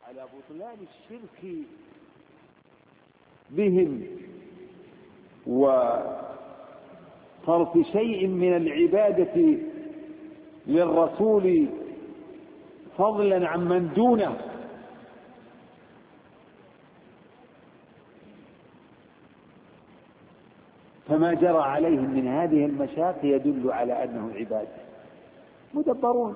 على بطلان الشرك بهم وصرف شيء من العبادة للرسول فضلا عن من دونه، فما جرى عليهم من هذه المشاق يدل على أنهم عباد مدبرون،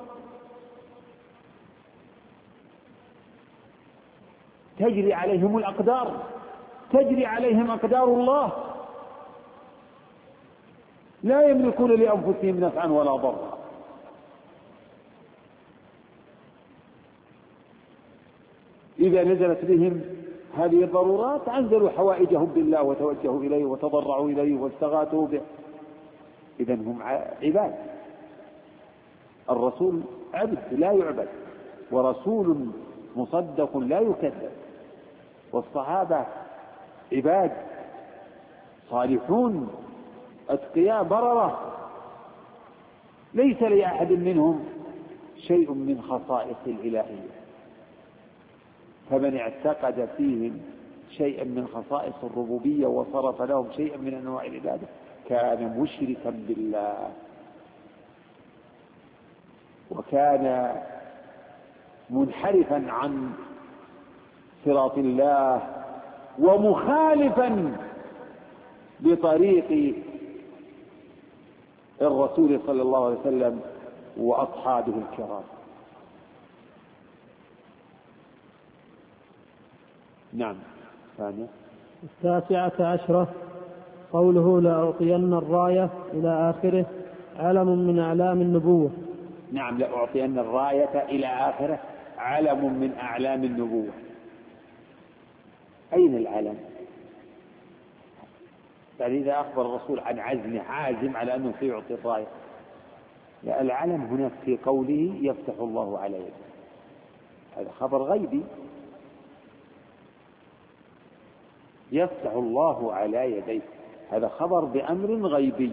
تجري عليهم الأقدار، تجري عليهم أقدار الله، لا يملكون لأنفسهم نفعا ولا ضرا. إذا نزلت بهم هذه الضرورات أنزلوا حوائجهم بالله وتوجهوا إليه وتضرعوا إليه واستغاثوا به، إذن هم عباد. الرسول عبد لا يعبد، ورسول مصدق لا يكذب، والصحابة عباد صالحون أتقياء بررة، ليس لأحد منهم شيء من خصائص الإلهية، فمن اعتقد فيهم شيئا من خصائص الربوبية وصرف لهم شيئا من أنواع العبادة كان مشركا بالله، وكان منحرفا عن صراط الله ومخالفا بطريق الرسول صلى الله عليه وسلم وأصحابه الكرام. نعم. ثانية 19 قوله لأعطين الراية إلى آخره علم من أعلام النبوة. نعم، لأعطين الراية إلى آخره علم من أعلام النبوة. أين العلم؟ يعني إذا أخبر الرسول عن عزمه عازم على أنه سيعطي الراية، لا، العلم هناك في قوله يفتح الله على يده، هذا خبر غيبي، يفتح الله على يديه، هذا خبر بأمر غيبي،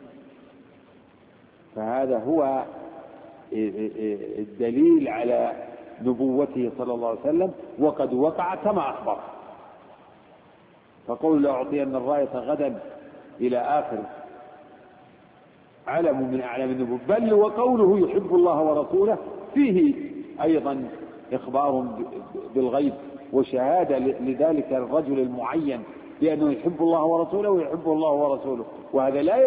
فهذا هو الدليل على نبوته صلى الله عليه وسلم، وقد وقع كما أخبر. فقول لأعطين الراية غدا إلى آخر علم من أعلام النبوة، بل وقوله يحب الله ورسوله فيه أيضا إخبار بالغيب وشهادة لذلك الرجل المعين بأنه يحب الله ورسوله ويحبه الله ورسوله، وهذا لا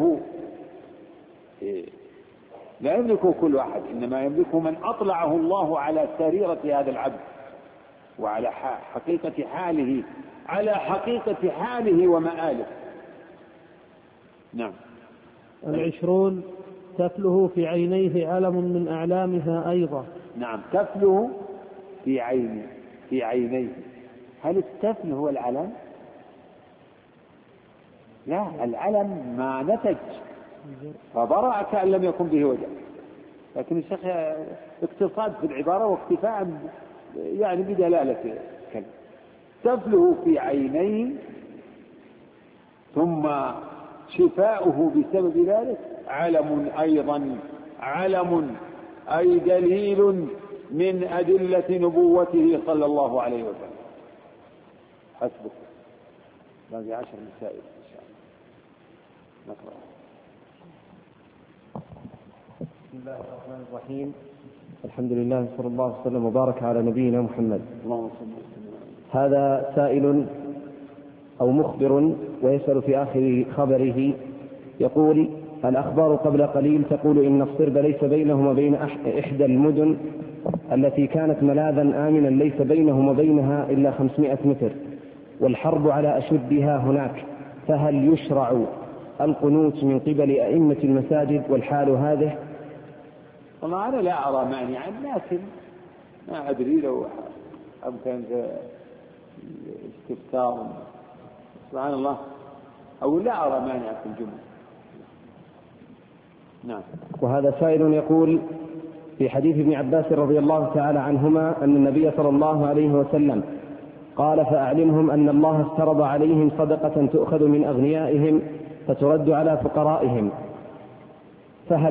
يملكه كل أحد، إنما يملكه من أطلعه الله على سريرة هذا العبد وعلى حقيقة حاله، على حقيقة حاله ومآله. نعم. 20 تفله في عينيه علم من أعلامها أيضا. نعم، تفله في عينيه. هل التفل هو العلم؟ لا، العلم ما نتج فبرأ كأن لم يكن به وجه، لكن الشيخ اقتصاد في العبارة واكتفاء يعني بدلالة كلمة. تفله في عينيه ثم شفاؤه بسبب ذلك علم أيضا، علم أي دليل من أدلة نبوته صلى الله عليه وسلم. حسبك، باقي 10 مسائل إن شاء الله نقرأ. بسم الله الرحمن الرحيم، الحمد لله صلى الله وسلم وبارك على نبينا محمد. هذا سائل أو مخبر ويسأل في آخر خبره يقول: الأخبار قبل قليل تقول إن الصرب ليس بينهم وبين إحدى المدن التي كانت ملاذا آمنا ليس بينهم وبينها إلا 500 متر، والحرب على أشدها هناك، فهل يشرع القنوت من قبل أئمة المساجد والحال هذه؟ والله أنا لا أرى مانعا، لكن ما أدري لو أمكن استفسار سبحان الله، أو لا أرى مانع في الجملة. نعم. وهذا سائل يقول: في حديث ابن عباس رضي الله تعالى عنهما أن النبي صلى الله عليه وسلم قال: فأعلمهم أن الله افترض عليهم صدقة تؤخذ من أغنيائهم فترد على فقرائهم،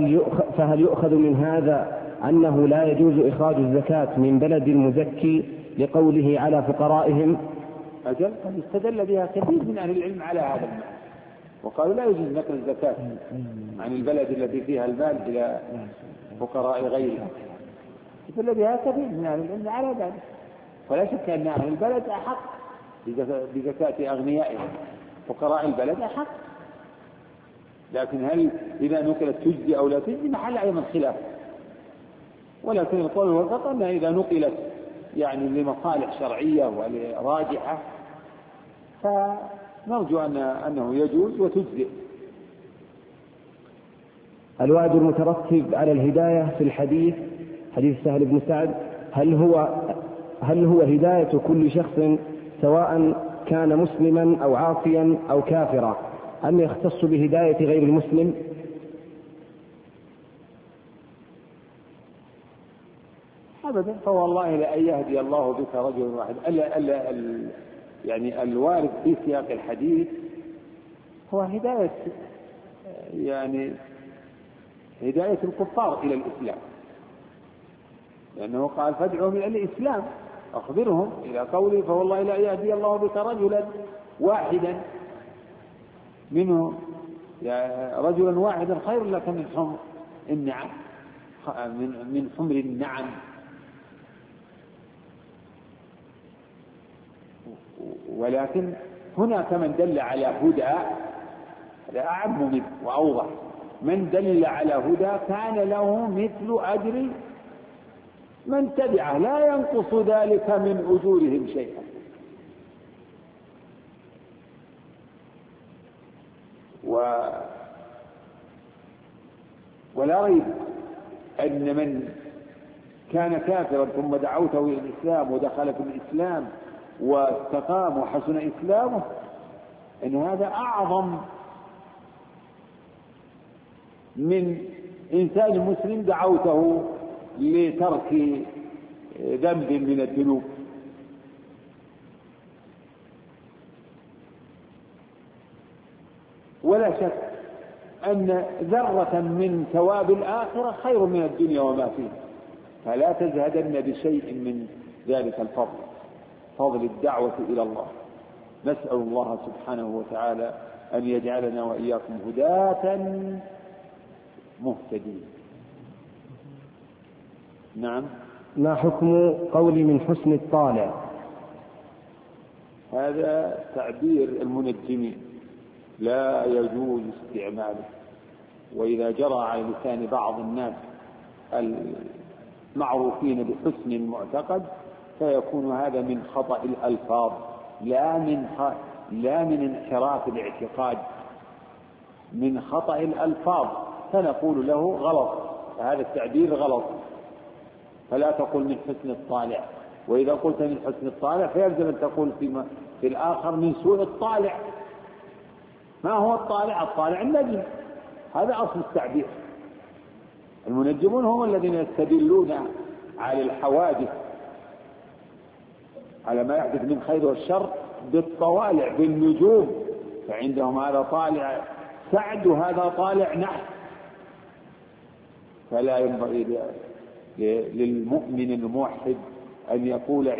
فهل يؤخذ من هذا أنه لا يجوز إخراج الزكاة من بلد المزكي لقوله على فقرائهم. أجل استدل بها كثير من أهل العلم على هذا المعنى، وقالوا لا يجوز نقل الزكاة عن البلد التي فيها المال إلى فقراء غيرها، استدل بها كثير من أهل العلم على ذلك. ولا شك أن أهل البلد أحق بزكاة أغنيائهم، فقراء البلد أحق، لكن هل إذا نقلت تجزي أو لا تجزي محل أيضا خلاف. ولكن القول والقطع أنها إذا نقلت يعني لمصالح شرعية وراجحة فنرجو أنه يجوز وتجزئ. الوعد المترتب على الهداية في الحديث، حديث سهل بن سعد، هل هو هداية كل شخص سواء كان مسلما أو عاصيا أو كافرا، أم يختص بهداية غير المسلم؟ أبدا، فوالله لأن يهدي الله بك رجل واحد. يعني الوارد في سياق الحديث هو هداية الكفار إلى الإسلام، لأنه قال فادعوهم إلى الإسلام، أخبرهم إلى قوله فوالله لا يهدي الله بك رجلا واحدا منه، رجلا واحدا خير لك من حمر النعم، من حمر النعم. ولكن هناك من دل على هدى، هذا أعم منه وأوضح، من دل على هدى كان له مثل أجر من تبعه لا ينقص ذلك من أجورهم شيئا. ولا ريب أن من كان كافرا ثم دعوته إلى الإسلام ودخل في الإسلام واستقام وحسن إسلامه أن هذا أعظم من إنسان مسلم دعوته لترك ذنب من الذنوب. ولا شك أن ذرة من ثواب الآخرة خير من الدنيا وما فيها، فلا تزهدن بشيء من ذلك الفضل، فضل الدعوة إلى الله. نسأل الله سبحانه وتعالى أن يجعلنا وإياكم هداة مهتدين. نعم. ما حكم قول من حسن الطالع؟ هذا تعبير المنجمين لا يجوز استعماله، وإذا جرى على لسان بعض الناس المعروفين بحسن المعتقد فيكون هذا من خطأ الألفاظ لا من انحراف الاعتقاد، من خطأ الألفاظ، فنقول له غلط، هذا التعبير غلط، فلا تقل من حسن الطالع. وإذا قلت من حسن الطالع فيلزم أن تقول في الآخر من سوء الطالع. ما هو الطالع؟ الطالع النجم، هذا أصل التعبير. المنجمون هم الذين يستدلون على الحوادث، على ما يحدث من خير والشر بالطوالع، بالنجوم، فعندهم هذا طالع سعد وهذا طالع نحس. فلا ينبغي للمؤمن الموحد أن يقول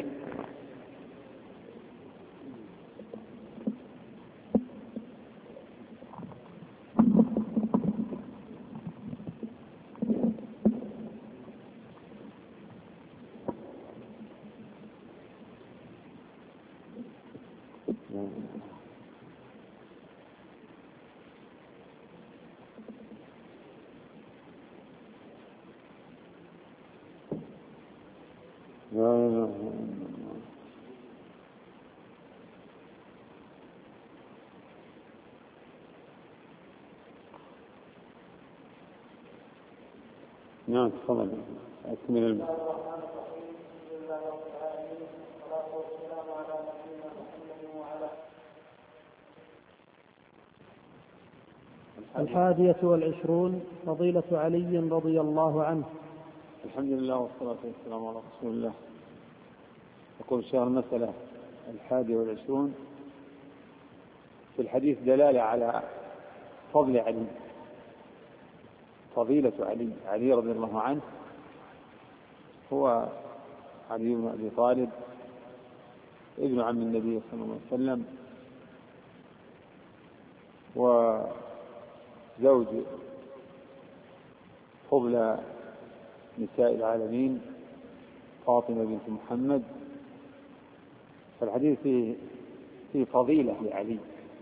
نعم. تفضل أكمل المعنى. الحادية والعشرون فضيلة علي رضي الله عنه. الحمد لله والصلاة والسلام على رسول الله. يقول شهر المسألة 21 في الحديث دلالة على فضل علي، فضيلة علي رضي الله عنه هو علي بن أبي طالب ابن عم النبي صلى الله عليه وسلم، وزوج فضل نساء العالمين فاطمة بنت محمد. فالحديث فيه فضيلة لعلي،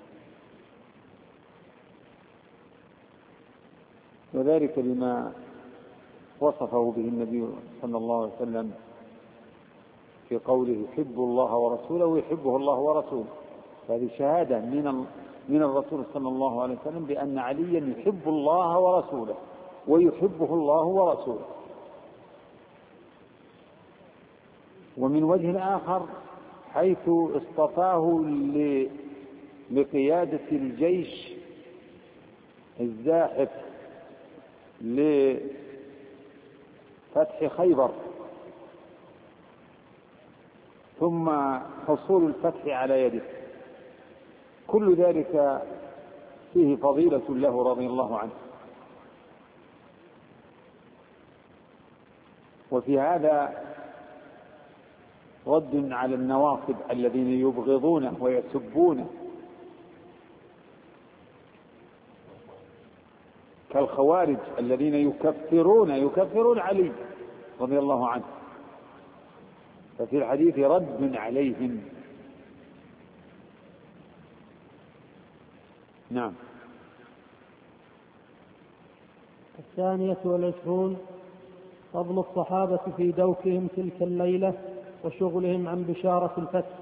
وذلك بما وصفه به النبي صلى الله عليه وسلم في قوله يحب الله ورسوله ويحبه الله ورسوله. هذه شهادة من الرسول صلى الله عليه وسلم بأن عليا يحب الله ورسوله ويحبه الله ورسوله. ومن وجه آخر حيث اصطفاه لقيادة الجيش الزاحف لفتح خيبر، ثم حصول الفتح على يده، كل ذلك فيه فضيلة له رضي الله عنه. وفي هذا رد على النواصب الذين يبغضونه ويسبونه كالخوارج الذين يكفرون علي رضي الله عنه، ففي الحديث رد عليهم. نعم. 22 فضل الصحابة في دوكهم تلك الليلة وشغلهم عن بشارة الفتح.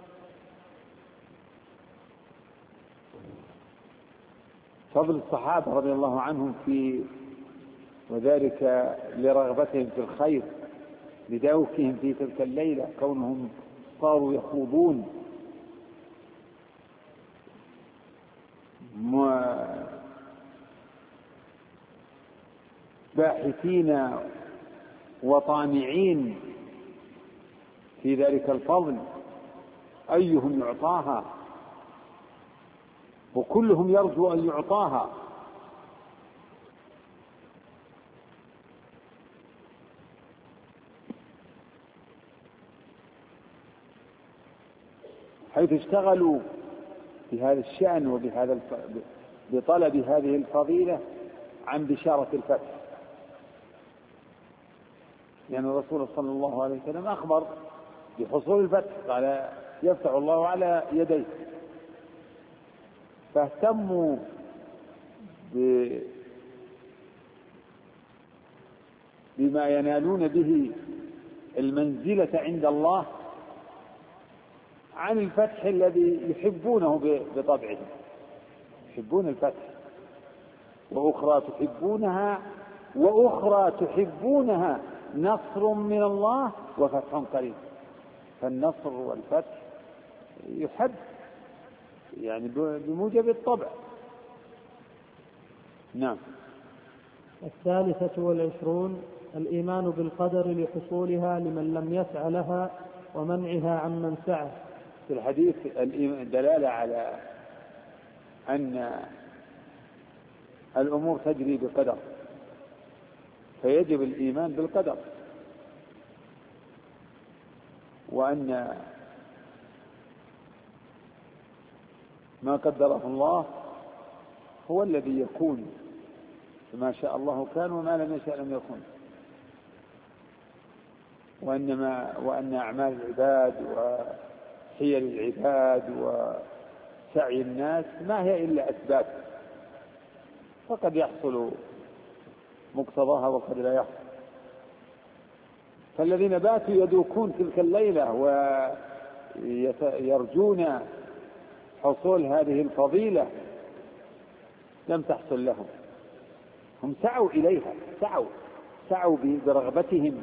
فضل الصحابة رضي الله عنهم وذلك لرغبتهم في الخير، لدوكهم في تلك الليلة، كونهم صاروا يخوضون باحثين وطامعين في ذلك الفضل أيهم يعطاها، وكلهم يرجو أن يعطاها. حيث اشتغلوا بهذا الشأن بطلب هذه الفضيلة عن بشارة الفتح، لأن الرسول صلى الله عليه وسلم أخبر بحصول الفتح، قال يفتح الله على يديه، فاهتموا بما ينالون به المنزلة عند الله عن الفتح الذي يحبونه بطبعهم، يحبون الفتح. وأخرى تحبونها نصر من الله وفتح قريب. فالنصر والفتح يحب يعني بموجب الطبع. نعم. 23 الإيمان بالقدر لحصولها لمن لم يسع لها ومنعها عمن سعى. في الحديث دلالة على أن الأمور تجري بقدر، فيجب الإيمان بالقدر، وأن ما قدره الله هو الذي يكون، فما شاء الله كان وما لم يشاء لم يكن، وأن أعمال العباد وحيل العباد وسعي الناس ما هي إلا أسباب، فقد يحصل مقتضاها وقد لا يحصل. فالذين باتوا يدوكون تلك الليلة ويرجون حصول هذه الفضيلة لم تحصل لهم، هم سعوا إليها، سعوا برغبتهم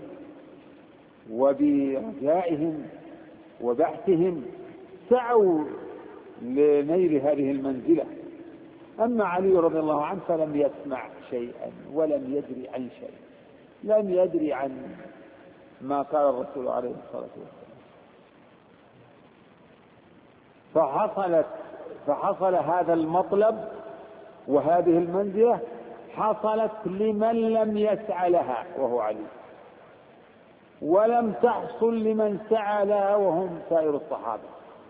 وبرجائهم وبحثهم، سعوا لنيل هذه المنزلة. أما علي رضي الله عنه فلم يسمع شيئا ولم يدري عن شيء، لم يدري عن ما قال الرسول عليه الصلاة والسلام. فحصل هذا المطلب وهذه المنزلة حصلت لمن لم يسعى لها وهو علي، ولم تحصل لمن سعى لها وهم سائر الصحابة.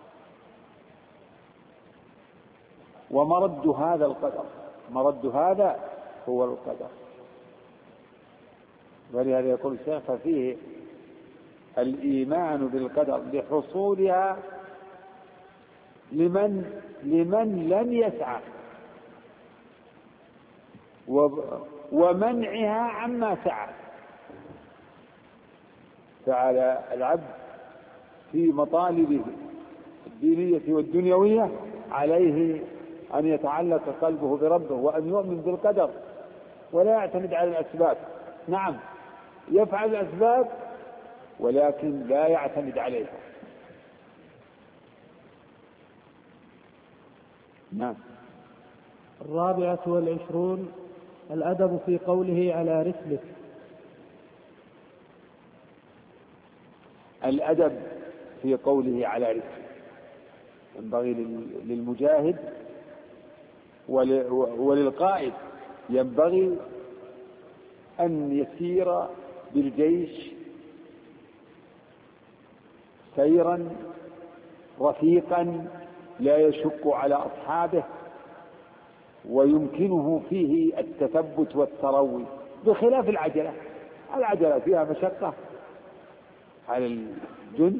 ومرد هذا القدر، مرد هذا هو القدر. ولهذا يقول الشيخ ففيه الإيمان بالقدر لحصولها لمن لم يسعى، ومنعها عما سعى. فعلى العبد في مطالبه الدينية والدنيوية عليه أن يتعلق قلبه بربه وأن يؤمن بالقدر ولا يعتمد على الأسباب. نعم يفعل الأسباب ولكن لا يعتمد عليها. نعم. 24 الأدب في قوله على رسلك. الأدب في قوله على رسلك ينبغي للمجاهد وللقائد، ينبغي أن يسير بالجيش سيرا رفيقا لا يشق على أصحابه، ويمكنه فيه التثبت والتروي، بخلاف العجلة. العجلة فيها مشقة على الجند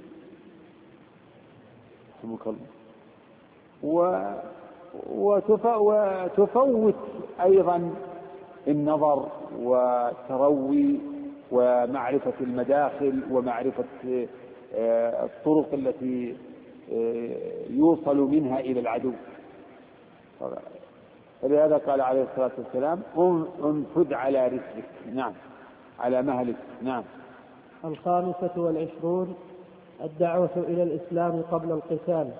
وتفوت أيضا النظر والتروي ومعرفة المداخل ومعرفة الطرق التي يوصل منها إلى العدو. ولهذا قال عليه الصلاة والسلام انفذ على رسلك. نعم على مهلك. نعم. 25 الدعوة إلى الإسلام قبل القتال.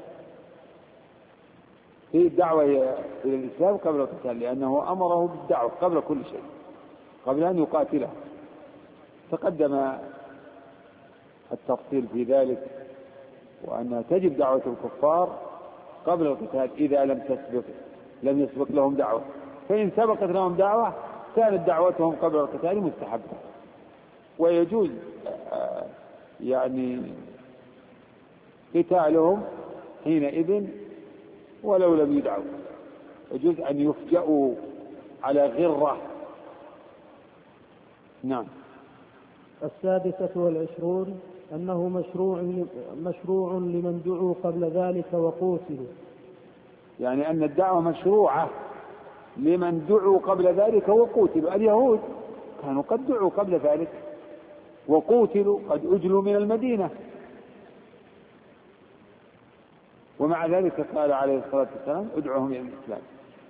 في الدعوة إلى الإسلام قبل القتال، لأنه أمره بالدعوة قبل كل شيء، قبل أن يقاتله. تقدم التفصيل في ذلك، وأنها تجب دعوة الكفار قبل القتال إذا لم يسبق لهم دعوة. فإن سبقت لهم دعوة كانت دعوتهم قبل القتال مستحبة، ويجوز يعني قتالهم حينئذ ولو لم يدعوا. يجوز أن يفجأوا على غرة. نعم. 26 أنه مشروع لمن دعوا قبل ذلك وقوتلوا. يعني أن الدعوة مشروعة لمن دعوا قبل ذلك وقوتلوا. اليهود كانوا قد دعوا قبل ذلك وقوتلوا، قد أجلوا من المدينة، ومع ذلك قال عليه الصلاة والسلام ادعوهم إلى الإسلام.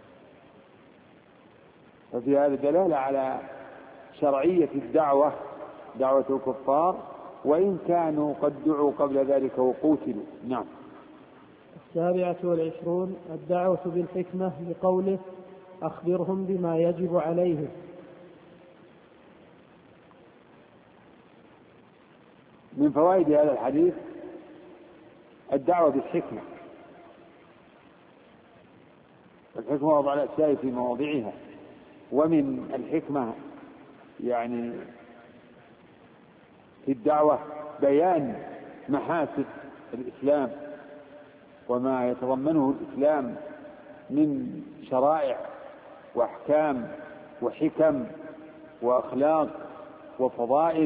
ففي هذا دلالة على شرعية الدعوة، دعوة الكفار، وإن كانوا قد دعوا قبل ذلك وقوتلوا. نعم. 27 الدعوة بالحكمة لقوله أخبرهم بما يجب عليهم. من فوائد هذا الحديث الدعوة بالحكمة. الحكمة وضع الأشياء في مواضعها، ومن الحكمة يعني في الدعوة بيان محاسن الإسلام وما يتضمنه الإسلام من شرائع وأحكام وحكم وأخلاق وفضائل.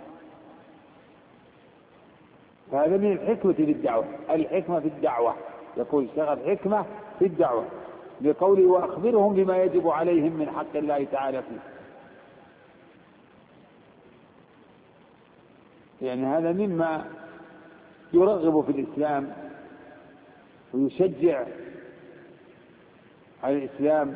فهذا من الحكمة في الدعوة. الحكمة في الدعوة يقول الشيخ الحكمة في الدعوة لقوله وأخبرهم بما يجب عليهم من حق الله تعالى فيه. يعني هذا مما يرغب في الإسلام ويشجع على الإسلام.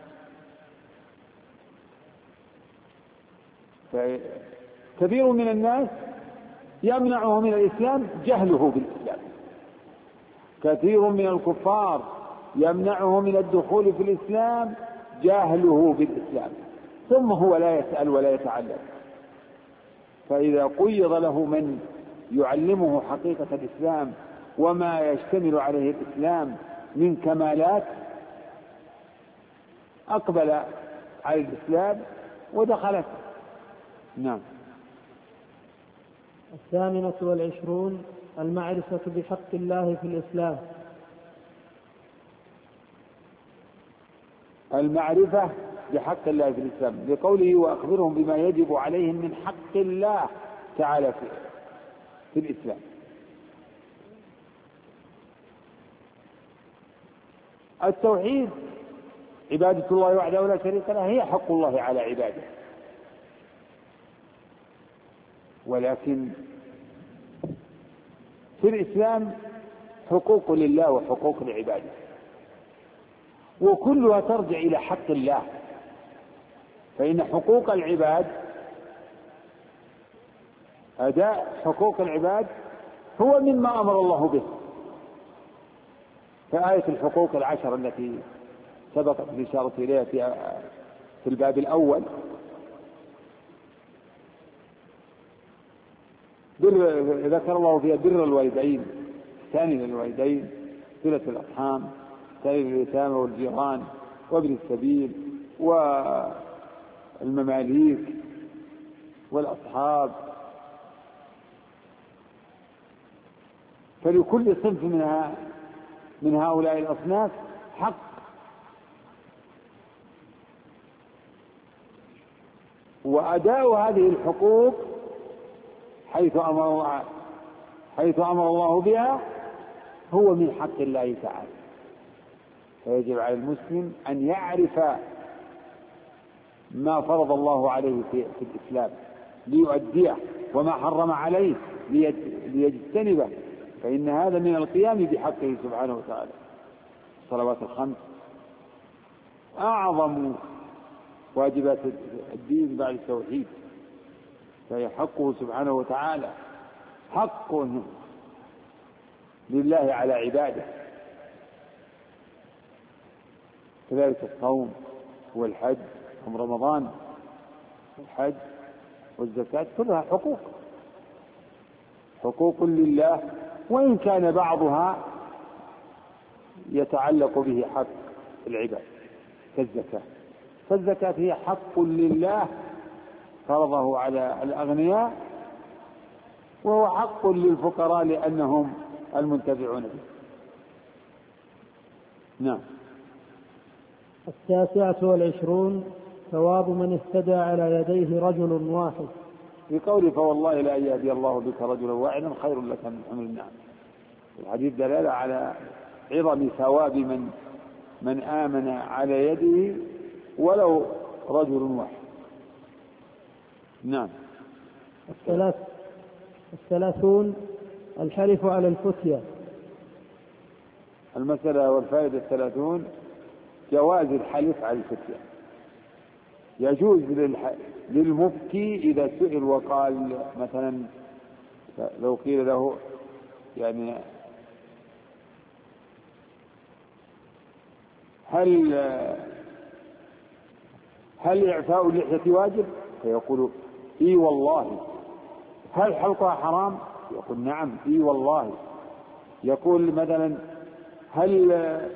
فكثير من الناس يمنعه من الإسلام جهله بالإسلام. كثير من الكفار يمنعه من الدخول في الإسلام جهله بالإسلام، ثم هو لا يسأل ولا يتعلم. فإذا قيض له من يعلمه حقيقة الإسلام وما يشتمل عليه الإسلام من كمالات أقبل على الإسلام ودخلت. نعم. والعشرون المعرفة بحق الله في الإسلام. المعرفة بحق الله في الإسلام لقوله وأخبرهم بما يجب عليهم من حق الله تعالى في الإسلام. التوحيد عبادة الله وحده لا شريك له هي حق الله على عباده، ولكن في الإسلام حقوق لله وحقوق لعباده، وكلها ترجع إلى حق الله، فإن حقوق العباد أداء حقوق العباد هو مما أمر الله به. فآية الحقوق العشر التي سبقت الإشارة إليها في الباب الأول ذكر الله فيها بر الوالدين، ثاني للوالدين، صلة الأرحام، ثاني لليتامى والجيران وابن السبيل والمماليك والأصحاب. فلكل صنف من هؤلاء الأصناف حق، وأداء هذه الحقوق حيث أمر الله بها هو من حق الله تعالى. فيجب على المسلم أن يعرف ما فرض الله عليه في الإسلام ليؤديه، وما حرم عليه ليجتنبه، فإن هذا من القيام بحقه سبحانه وتعالى. الصلوات الخمس أعظم واجبات الدين بعد التوحيد، فهي حقه سبحانه وتعالى، حق لله على عباده. كذلك الصوم والحج، صوم رمضان والحج والزكاة كلها حقوق لله، وإن كان بعضها يتعلق به حق العباد كالزكاة، فالزكاة هي حق لله فرضه على الأغنياء، وهو حق للفقراء لأنهم المنتفعون به. نعم. 29 ثواب من اهتدى على يديه رجل واحد، في قوله فوالله لا يهدي الله بك رجلا واحدا خير لك من حمر النعم. الحديث دلالة على عظم ثواب من آمن على يده ولو رجل واحد. نعم. 30 الحلف على الفتية. المسألة والفائدة 30 جواز الحلف على الفتية. يجوز للمفتي إذا سئل وقال مثلا لو قيل له يعني هل إعفاء اللحية واجب؟ فيقول إي والله. هل حلقها حرام؟ يقول نعم إي والله. يقول مثلا هل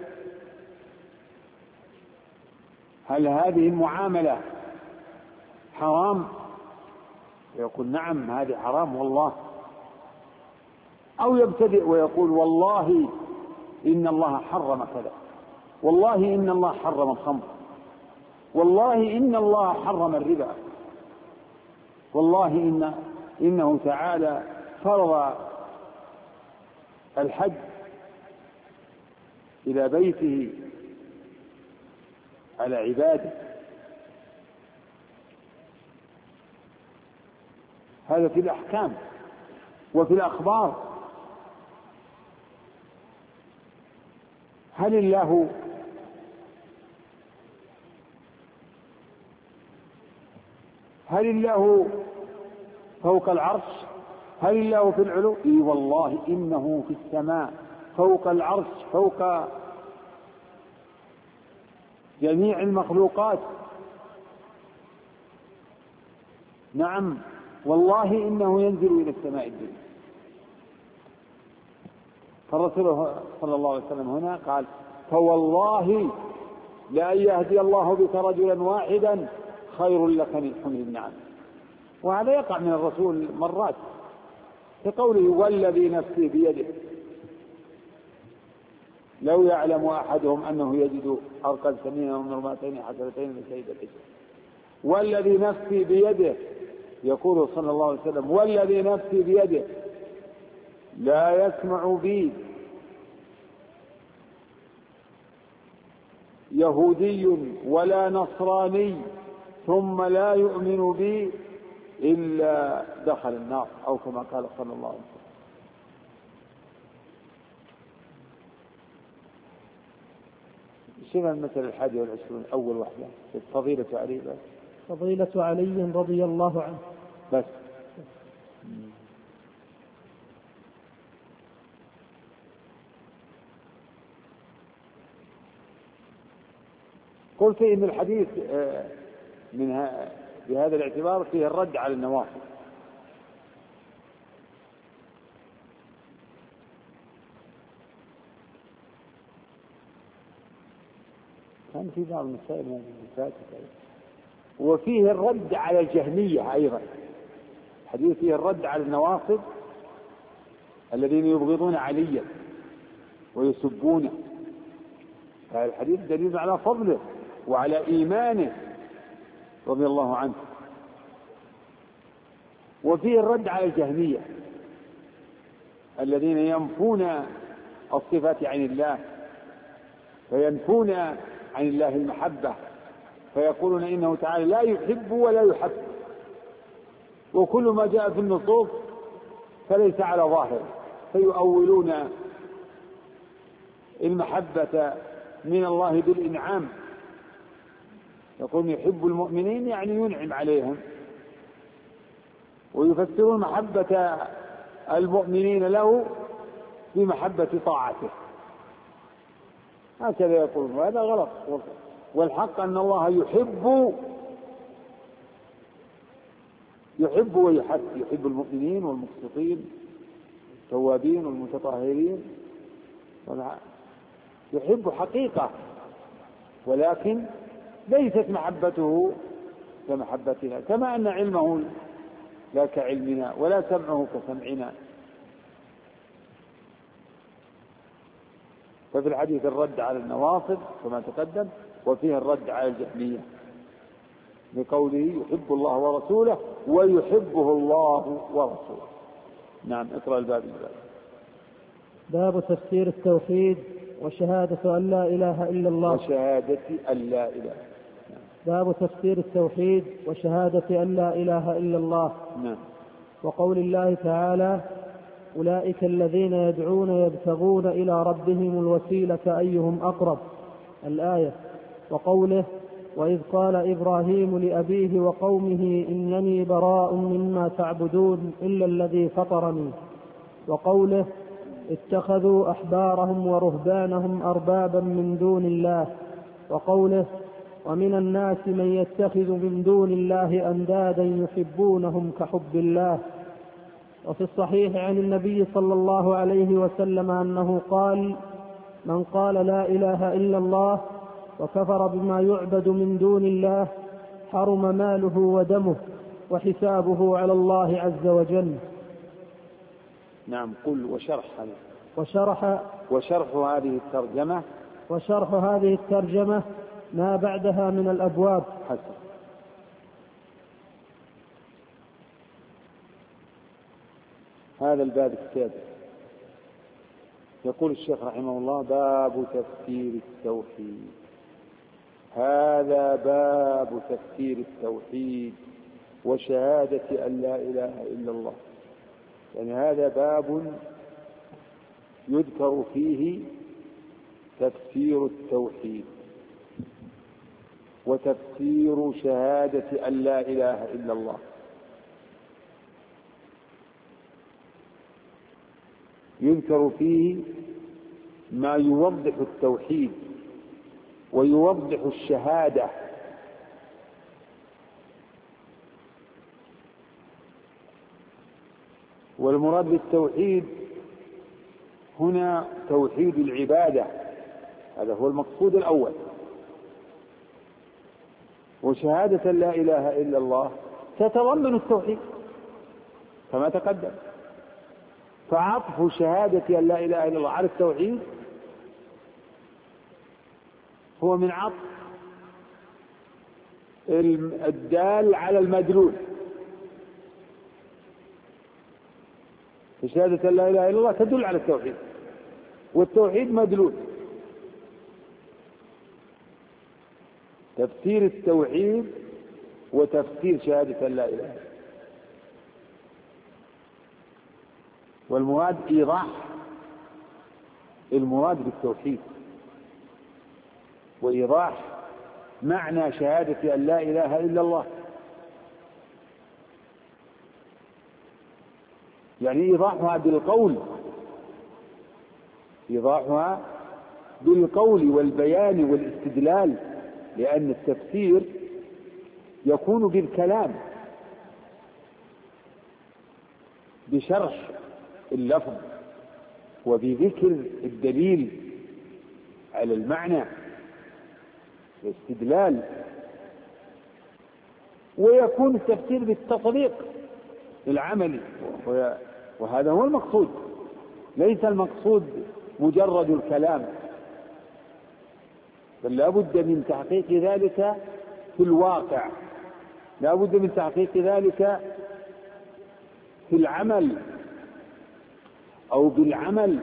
هذه المعاملة حرام؟ يقول نعم هذه حرام والله. أو يبتدئ ويقول والله إن الله حرم كذا، والله إن الله حرم الخمر، والله إن الله حرم الربا، والله إنه تعالى فرض الحج إلى بيته على عباده. هذا في الأحكام. وفي الأخبار هل الله فوق العرش؟ هل الله في العلو؟ إي والله إنه في السماء فوق العرش فوق جميع المخلوقات. نعم والله إنه ينزل إلى السماء الدنيا. فالرسول صلى الله عليه وسلم هنا قال فوالله لأن يهدي الله بك رجلا واحدا خير لك من حمر النعم. وهذا يقع من الرسول مرات، في قوله والذي نفسي بيده لو يعلم أحدهم أنه يجد حرقا ثمينا ومرماتين حسنتين من سيد الحجر. والذي نفسي بيده، يقول صلى الله عليه وسلم والذي نفسي بيده لا يسمع بي يهودي ولا نصراني ثم لا يؤمن بي إلا دخل النار، أو كما قال صلى الله عليه وسلم. شنو المثل 21 أول واحدة؟ فضيلة علي بس. فضيلة علي رضي الله عنه بس. قلت إن الحديث بهذا الاعتبار فيه الرد على النوافل. كان في بعض المسائل من وفيه الرد على الجهمية أيضا. الحديث فيه الرد على النواصب الذين يبغضون عليا ويسبونه. الحديث دليل على فضله وعلى إيمانه رضي الله عنه. وفيه الرد على الجهمية الذين ينفون الصفات عن الله، فينفون عن الله المحبة، فيقولون إنه تعالى لا يحب ولا يحب، وكل ما جاء في النصوص فليس على ظاهر، فيؤولون المحبة من الله بالإنعام. يقول يحب المؤمنين يعني ينعم عليهم، ويفسرون محبة المؤمنين له بمحبة طاعته، هكذا يقول. وهذا غلط، والحق أن الله يحب ويحب، يحب المؤمنين والمقسطين التوابين والمتطهرين، يحب حقيقة، ولكن ليست محبته كمحبتنا، كما أن علمه لا كعلمنا ولا سمعه كسمعنا. ففي الحديث الرد على النواصب كما تقدم، وفيه الرد على الجهمية بقوله يحب الله ورسوله ويحبه الله ورسوله. نعم، اقرأ الباب. باب تفسير التوحيد وشهادة أن لا إله إلا الله. وشهادة أن لا إله. باب تفسير التوحيد وشهادة أن لا إله إلا الله. نعم. وقول الله تعالى أولئك الذين يدعون يبتغون إلى ربهم الوسيلة أيهم أقرب، الآية. وقوله وإذ قال إبراهيم لأبيه وقومه إنني براء مما تعبدون إلا الذي فطرني. وقوله اتخذوا أحبارهم ورهبانهم أربابا من دون الله. وقوله ومن الناس من يتخذ من دون الله أندادا يحبونهم كحب الله. وفي الصحيح عن النبي صلى الله عليه وسلم أنه قال من قال لا إله إلا الله وكفر بما يعبد من دون الله حرم ماله ودمه وحسابه على الله عز وجل. نعم. قل وشرح هذه الترجمة ما بعدها من الأبواب. حسن. هذا الباب السادس. يقول الشيخ رحمه الله باب تفسير التوحيد. هذا باب تفسير التوحيد وشهادة أن لا إله إلا الله. يعني هذا باب يذكر فيه تفسير التوحيد وتفسير شهادة أن لا إله إلا الله. يذكر فيه ما يوضح التوحيد ويوضح الشهادة، والمراد بالتوحيد هنا توحيد العبادة، هذا هو المقصود الأول. وشهادة لا إله إلا الله تتضمن التوحيد كما تقدم. فعطف شهادة أن لا إله إلا الله على التوحيد هو من عطف الدال على المدلول. فشهادة أن لا إله إلا الله تدل على التوحيد، والتوحيد مدلول. تفسير التوحيد وتفسير شهادة أن لا إله إلا الله، والمراد إيضاح المراد بالتوحيد وإيضاح معنى شهادة أن لا إله إلا الله، يعني إيضاحها بالقول والبيان والاستدلال، لأن التفسير يكون بالكلام بشرح اللفظ وبذكر الدليل على المعنى والاستدلال، ويكون التفسير بالتطبيق العملي، وهذا هو المقصود. ليس المقصود مجرد الكلام، بل لا بد من تحقيق ذلك في الواقع، لا بد من تحقيق ذلك في العمل أو بالعمل.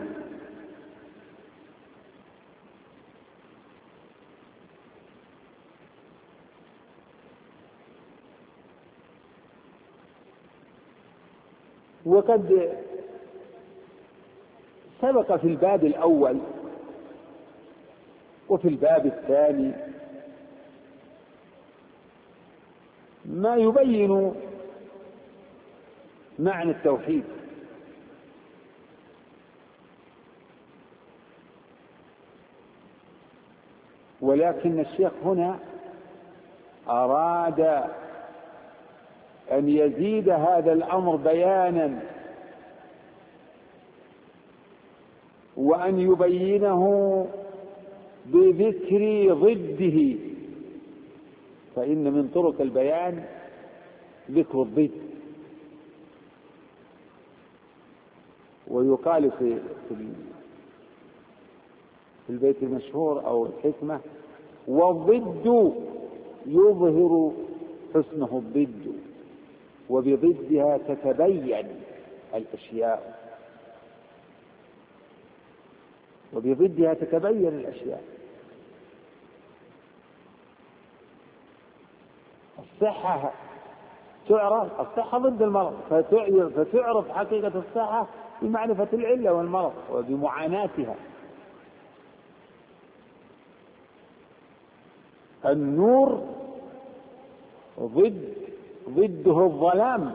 وقد سبق في الباب الأول وفي الباب الثاني ما يبين معنى التوحيد، ولكن الشيخ هنا أراد أن يزيد هذا الأمر بيانا وأن يبينه بذكر ضده، فإن من طرق البيان ذكر الضد. ويقال في البيت المشهور أو الحكمة: والضد يظهر حسنه الضد، وبضدها تتبين الأشياء، وبضدها تتبين الأشياء. الصحة تعرف، الصحة ضد المرض، فتعرف حقيقة الصحة بمعرفة العلة والمرض وبمعاناتها. النور ضده الظلام،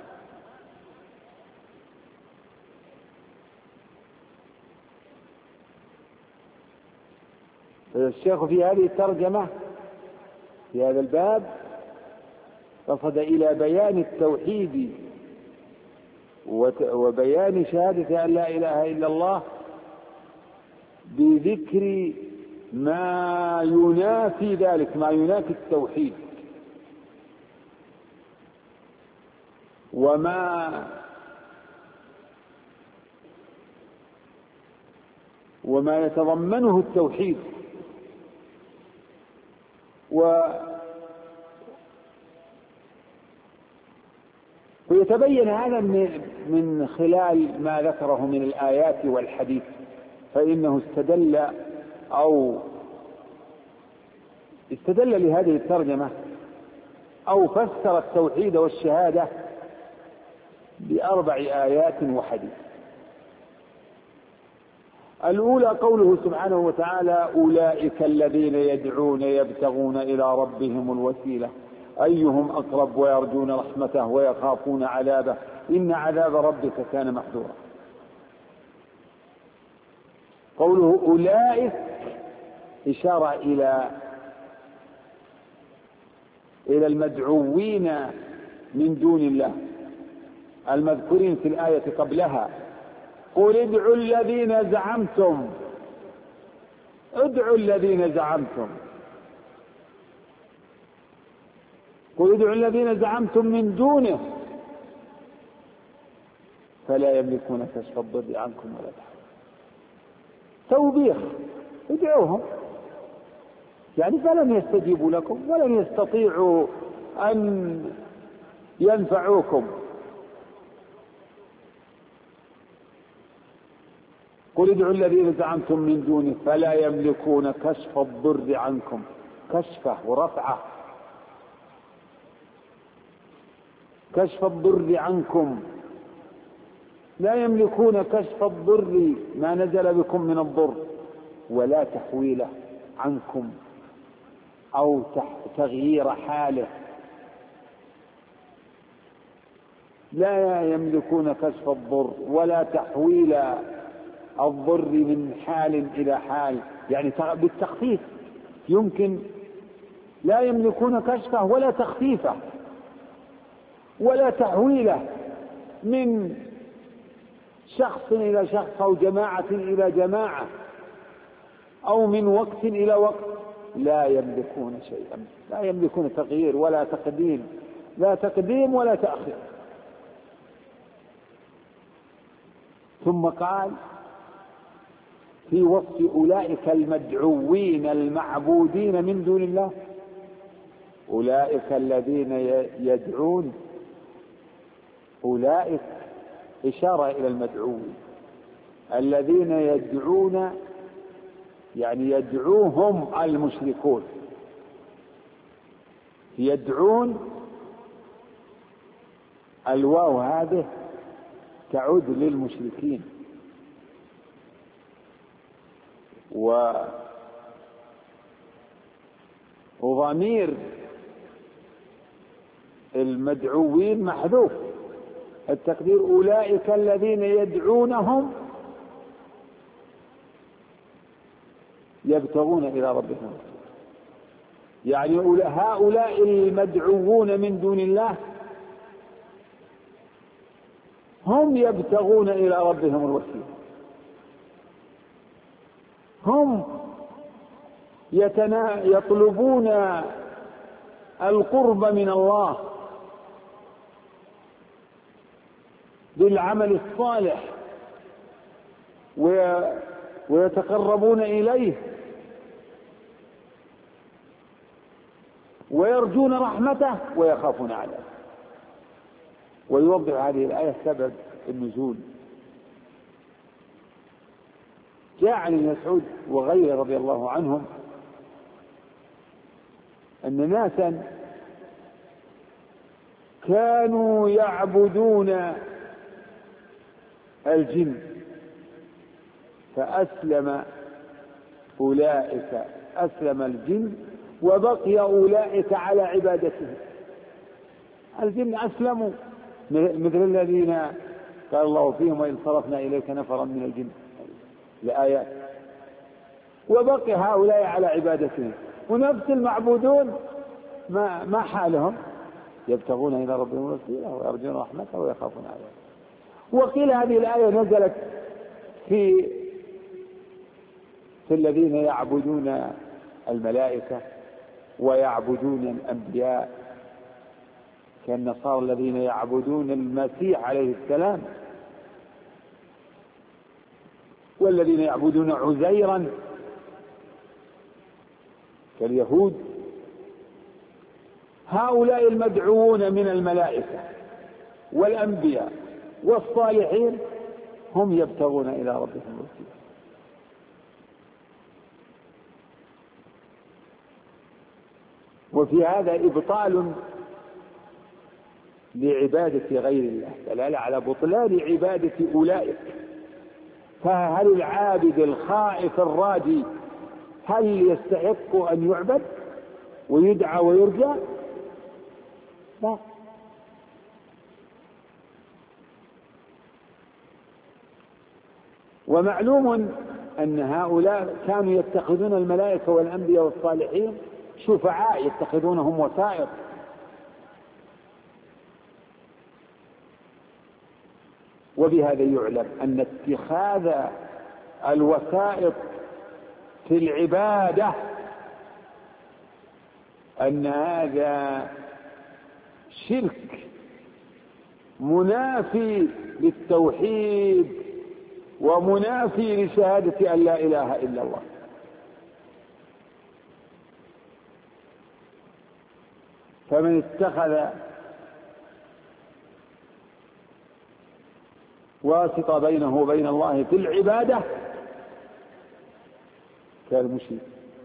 الشيخ في هذه الترجمة في هذا الباب قصد إلى بيان التوحيد وبيان شهادة أن لا إله إلا الله بذكر ما ينافي ذلك، ما ينافي التوحيد، وما يتضمنه التوحيد، ويتبين هذا من خلال ما ذكره من الآيات والحديث، فإنه استدل لهذه الترجمة أو فسر التوحيد والشهادة ب4 آيات وحديث. الأولى قوله سبحانه وتعالى: أولئك الذين يدعون يبتغون إلى ربهم الوسيلة أيهم أقرب ويرجون رحمته ويخافون عذابه إن عذاب ربك كان محذورا. قوله أولئك إشارة إلى المدعوين من دون الله المذكورين في الآية قبلها: قل ادعوا الذين زعمتم، ادعوا الذين زعمتم، قل ادعوا الذين زعمتم من دونه. فلا يملكون كشف الضر عنكم ولا تحويلا. توبيخ، ادعوهم يعني فلن يستجيبوا لكم ولن يستطيعوا أن ينفعوكم. قل ادعوا الذين زعمتم من دونه فلا يملكون كشف الضر عنكم، كشفه ورفعه، كشف الضر عنكم، لا يملكون كشف الضر ما نزل بكم من الضر ولا تحويله عنكم أو تغيير حاله. لا يملكون كشف الضر ولا تحويل الضر من حال إلى حال، يعني بالتخفيف يمكن. لا يملكون كشفه ولا تخفيفه ولا تحويله من شخص إلى شخص أو جماعة إلى جماعة أو من وقت إلى وقت. لا يملكون شيئا، لا يملكون تغيير ولا تقديم، لا تقديم ولا تأخير. ثم قال في وصف أولئك المدعوين المعبودين من دون الله: أولئك الذين يدعون، أولئك إشارة إلى المدعوين الذين يدعون، يعني يدعوهم المشركون. يدعون الواو هذه تعود للمشركين، وضمير المدعوين محذوف، التقدير أولئك الذين يدعونهم يبتغون إلى ربهم، يعني هؤلاء المدعوون من دون الله هم يبتغون إلى ربهم الوسيلة، هم يطلبون القرب من الله بالعمل الصالح ويتقربون إليه ويرجون رحمته ويخافون عذابه. ويوضح هذه الآية سبب النزول. جاء عن ابن مسعود وغيره رضي الله عنهم أن ناسا كانوا يعبدون الجن فأسلم أولئك، أسلم الجن وبقي أولئك على عبادته. الجن أسلموا مثل الذين قال الله فيهم: وإن صرفنا إليك نفرا من الجن، الآيات. وبقي هؤلاء على عبادتهم، ونفس المعبودون ما حالهم؟ يبتغون إلى ربهم الوسيلة ويرجون رحمته ويخافون عذابه. وقيل هذه الآية نزلت في الذين يعبدون الملائكة ويعبدون الأنبياء كالنصارى الذين يعبدون المسيح عليه السلام، والذين يعبدون عزيرا كاليهود. هؤلاء المدعوون من الملائكة والأنبياء والصالحين هم يبتغون إلى ربهم الوسيلة. وفي هذا إبطال لعبادة غير الله، دلالة على بطلان عبادة أولئك. فهل العابد الخائف الراجي هل يستحق أن يعبد ويدعى ويرجى؟ لا. ومعلوم أن هؤلاء كانوا يتخذون الملائكة والأنبياء والصالحين شفعاء، يتخذونهم وسائط. وبهذا يعلم أن اتخاذ الوسائط في العبادة أن هذا شرك منافي للتوحيد ومنافي لشهادة أن لا إله إلا الله. فمن اتخذ واسطة بينه وبين الله في العبادة كالمشرك.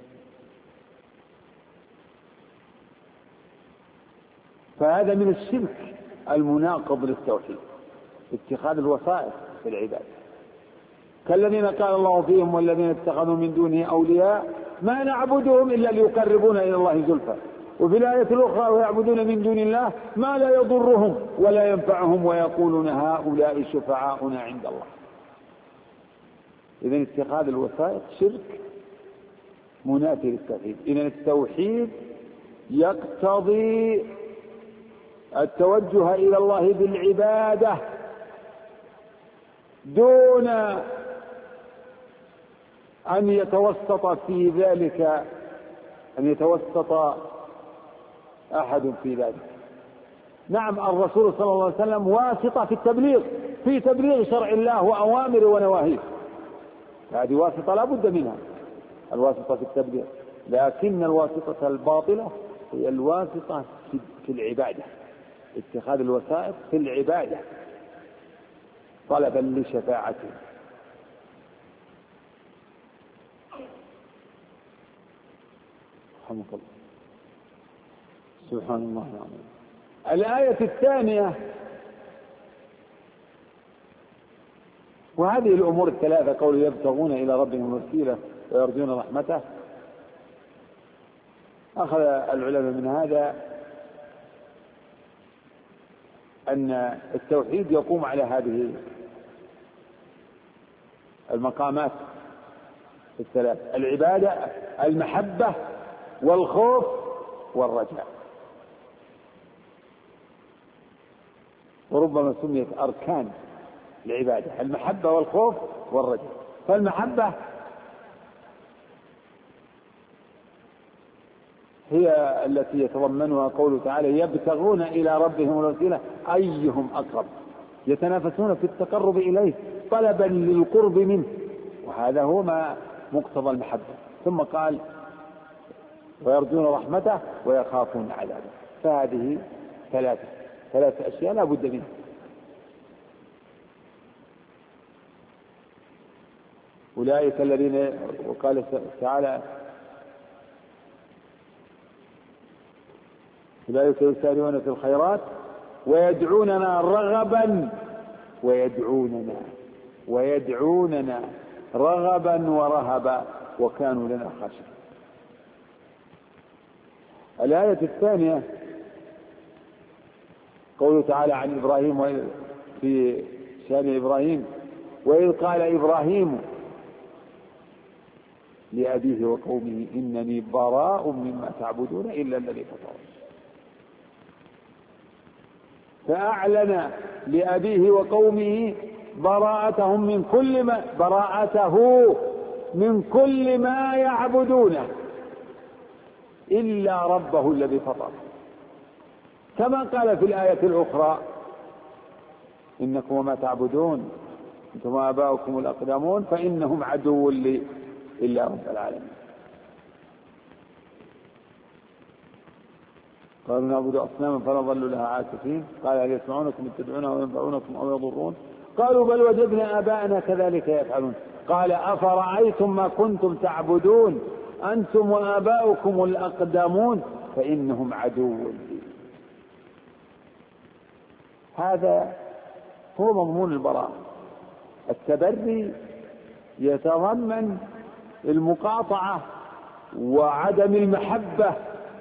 فهذا من الشرك المناقض للتوحيد، اتخاذ الوسائط في العبادة، كالذين قال الله فيهم والذين اتخذوا من دونه أولياء ما نعبدهم إلا ليقربونا إلى الله زلفى. وفي الآية الأخرى ويعبدون من دون الله ما لا يضرهم ولا ينفعهم ويقولون هؤلاء شفعاؤنا عند الله. إذن اتخاذ الوسائط شرك منافي للتوحيد. إذن التوحيد يقتضي التوجه إلى الله بالعبادة دون أن يتوسط في ذلك، أن يتوسط أحد في ذلك. نعم الرسول صلى الله عليه وسلم واسطة في التبليغ، في تبليغ شرع الله وأوامر ونواهيه، هذه واسطة لا بد منها، الواسطة في التبليغ. لكن الواسطة الباطلة هي الواسطة في العبادة، اتخاذ الوسائط في العبادة طلبا لشفاعته. رحمك الله. سبحان الله العظيم. الآية الثانية، وهذه الأمور الثلاثة قول يبتغون إلى ربهم الوسيلة ويرجون رحمته، أخذ العلماء من هذا أن التوحيد يقوم على هذه المقامات الثلاث: العبادة، المحبة، والخوف والرجاء. وربما سميت أركان العبادة المحبة والخوف والرجاء. فالمحبة هي التي يتضمنها قوله تعالى يبتغون إلى ربهم الوسيلة أيهم أقرب، يتنافسون في التقرب إليه طلبا للقرب منه، وهذا هو ما مقتضى المحبة. ثم قال ويرجون رحمته ويخافون عذابه. فهذه ثلاث أشياء لا بد منها. أولئك الذين، وقال تعالى أولئك يسارعون في الخيرات ويدعوننا رغبا ويدعوننا رغبا ورهبا وكانوا لنا خاشعين. الآية الثانية قوله تعالى عن إبراهيم في شأن إبراهيم: وإذ قال إبراهيم لأبيه وقومه إنني براء مما تعبدون إلا الذي فطرني. فأعلن لأبيه وقومه براءته من كل ما يعبدونه إلا ربه الذي فطر. كما قال في الآية الأخرى: إنكم وما تعبدون أنتم وآباؤكم الأقدمون فإنهم عدو لي إلا رب العالمين. قالوا نعبد أصناما فنظل لها عاكفين. قال هل يسمعونكم إذ تدعون وينفعونكم أو يضرون؟ قالوا بل وجدنا آباءنا كذلك يفعلون. قال أفرأيتم ما كنتم تعبدون أنتم وآباؤكم الأقدمون فإنهم عدو لي. هذا هو مضمون البراءة. التبري يتضمن المقاطعة وعدم المحبة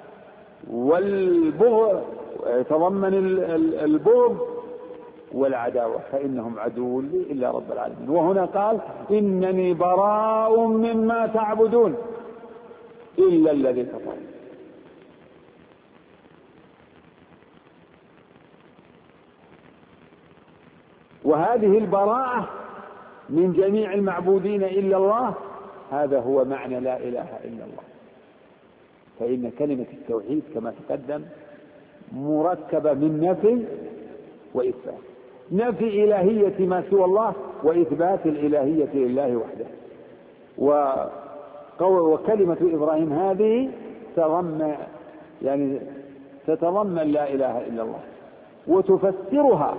والبغض، يتضمن البغض والعداوة، فإنهم عدو لي إلا رب العالمين. وهنا قال إنني براء مما تعبدون إلا الذي فطرني. وهذه البراءة من جميع المعبودين إلا الله، هذا هو معنى لا إله إلا الله. فإن كلمة التوحيد كما تقدم مركبة من نفي وإثبات، نفي إلهية ما سوى الله وإثبات الإلهية لله وحده. وكلمة إبراهيم هذه تتضمن لا إله إلا الله وتفسرها،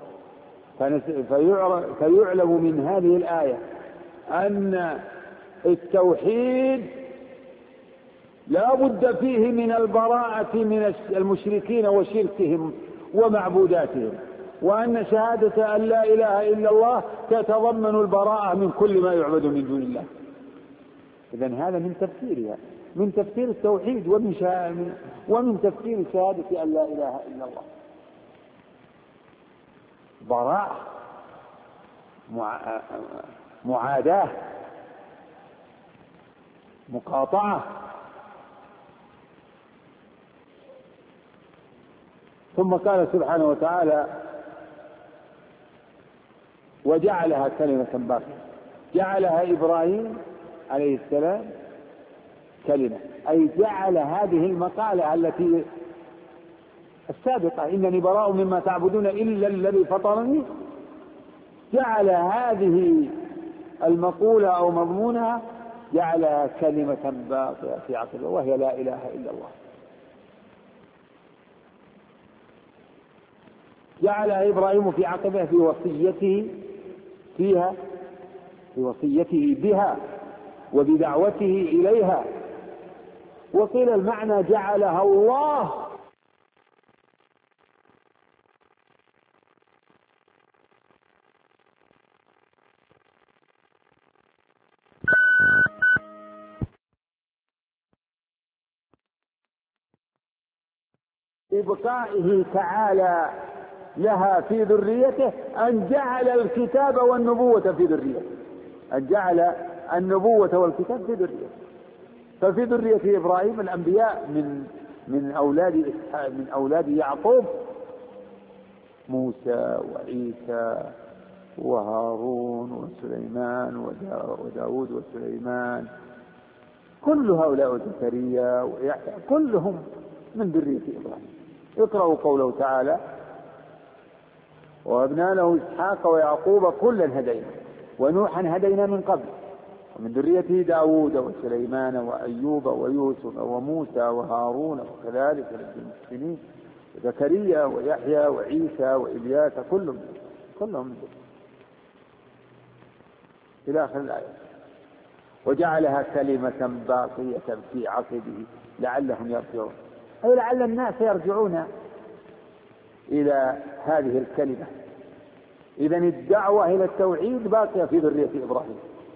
فيعلم من هذه الآية أن التوحيد لا بد فيه من البراءة من المشركين وشركهم ومعبوداتهم، وأن شهادة أن لا إله إلا الله تتضمن البراءة من كل ما يعبد من دون الله. إذن هذا من تفسيرها، من تفسير التوحيد ومن تفسير شهادة أن لا إله إلا الله. براءة، معاداة، مقاطعة. ثم قال سبحانه وتعالى: وجعلها كلمة باقية. جعلها إبراهيم عليه السلام كلمة، أي جعل هذه المقالة التي السابقة: إنني براء مما تعبدون إلا الذي فطرني، جعل هذه المقولة أو مضمونها جعلها كلمة باقية في عقبه، وهي لا إله إلا الله. جعلها إبراهيم في عقبه في وصيته فيها، في وصيته بها وبدعوته إليها. وقيل المعنى جعلها الله بإبقائه تعالى لها في ذريته، أن جعل الكتاب والنبوة في ذريته، أن جعل النبوة والكتاب في ذريته. ففي ذرية إبراهيم الأنبياء من أولاد يعقوب: موسى وعيسى وهارون وسليمان وداود وسليمان، كل هؤلاء وزكريا ويحيى كلهم من ذرية إبراهيم. اقرأوا قوله تعالى: وهبنا له إسحاق ويعقوب كلا هدينا ونوحا هدينا من قبل ومن ذريته داود وسليمان وأيوب ويوسف وموسى وهارون وكذلك نجزي المحسنين وزكريا ويحيى وعيسى وإلياس كلهم من ذريته إلى آخر الآية. وجعلها كلمة باقية في عقبه لعلهم يرجعون، أي لعل الناس يرجعون إلى هذه الكلمة. إذن الدعوة إلى التوحيد باقية في ذرية إبراهيم.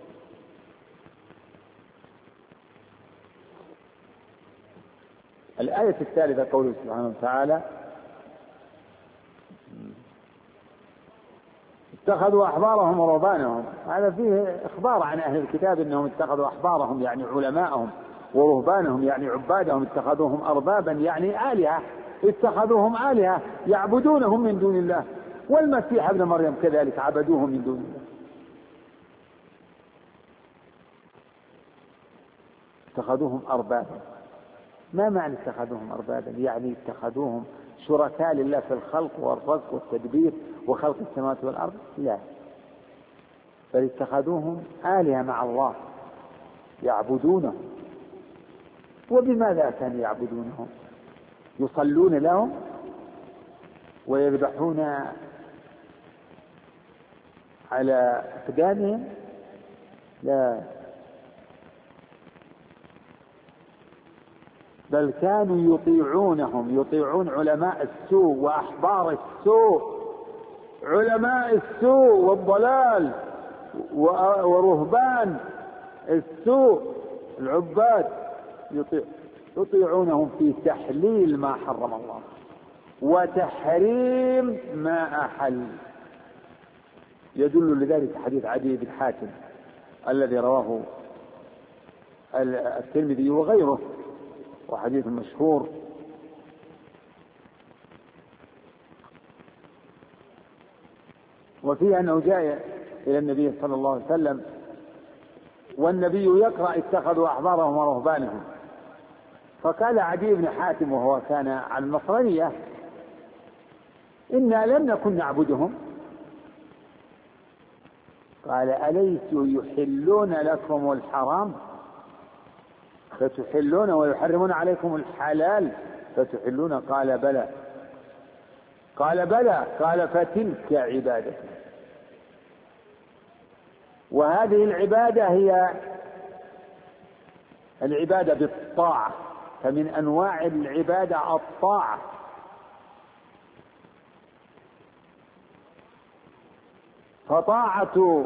الآية الثالثة قوله سبحانه وتعالى: اتخذوا أحبارهم ورهبانهم. هذا فيه إخبار عن أهل الكتاب أنهم اتخذوا أحبارهم يعني علماءهم، ورهبانهم يعني عبادهم، اتخذوهم أربابا يعني آلهة، اتخذوهم آلهة يعبدونهم من دون الله. والمسيح ابن مريم كذلك عبدوه من دون الله. اتخذوهم أربابا. ما معنى اتخذوهم أربابا؟ يعني اتخذوهم شركاء لله في الخلق والرزق والتدبير وخلق السماوات والأرض؟ لا، بل اتخذوهم آلهة مع الله يعبدونه. وبماذا كانوا يعبدونهم؟ يصلون لهم ويذبحون على أقدامهم؟ لا، بل كانوا يطيعون علماء السوء وأحبار السوء، علماء السوء والضلال ورهبان السوء العباد، يطيعونهم في تحليل ما حرم الله وتحريم ما أحل. يدل لذلك حديث عدي بن حاتم الذي رواه الترمذي وغيره، وحديث مشهور. وفيه أنه جاء إلى النبي صلى الله عليه وسلم والنبي يقرأ: اتخذوا أحبارهم ورهبانهم. فقال عدي بن حاتم وهو كان عن النصرانية: إنا لم نكن نعبدهم. قال أليسوا يحلون لكم الحرام فتحلون ويحرمون عليكم الحلال فتحلون؟ قال بلى. قال بلى. قال فتلك عبادة. وهذه العبادة هي العبادة بالطاعة، فمن أنواع العبادة الطاعة. فطاعة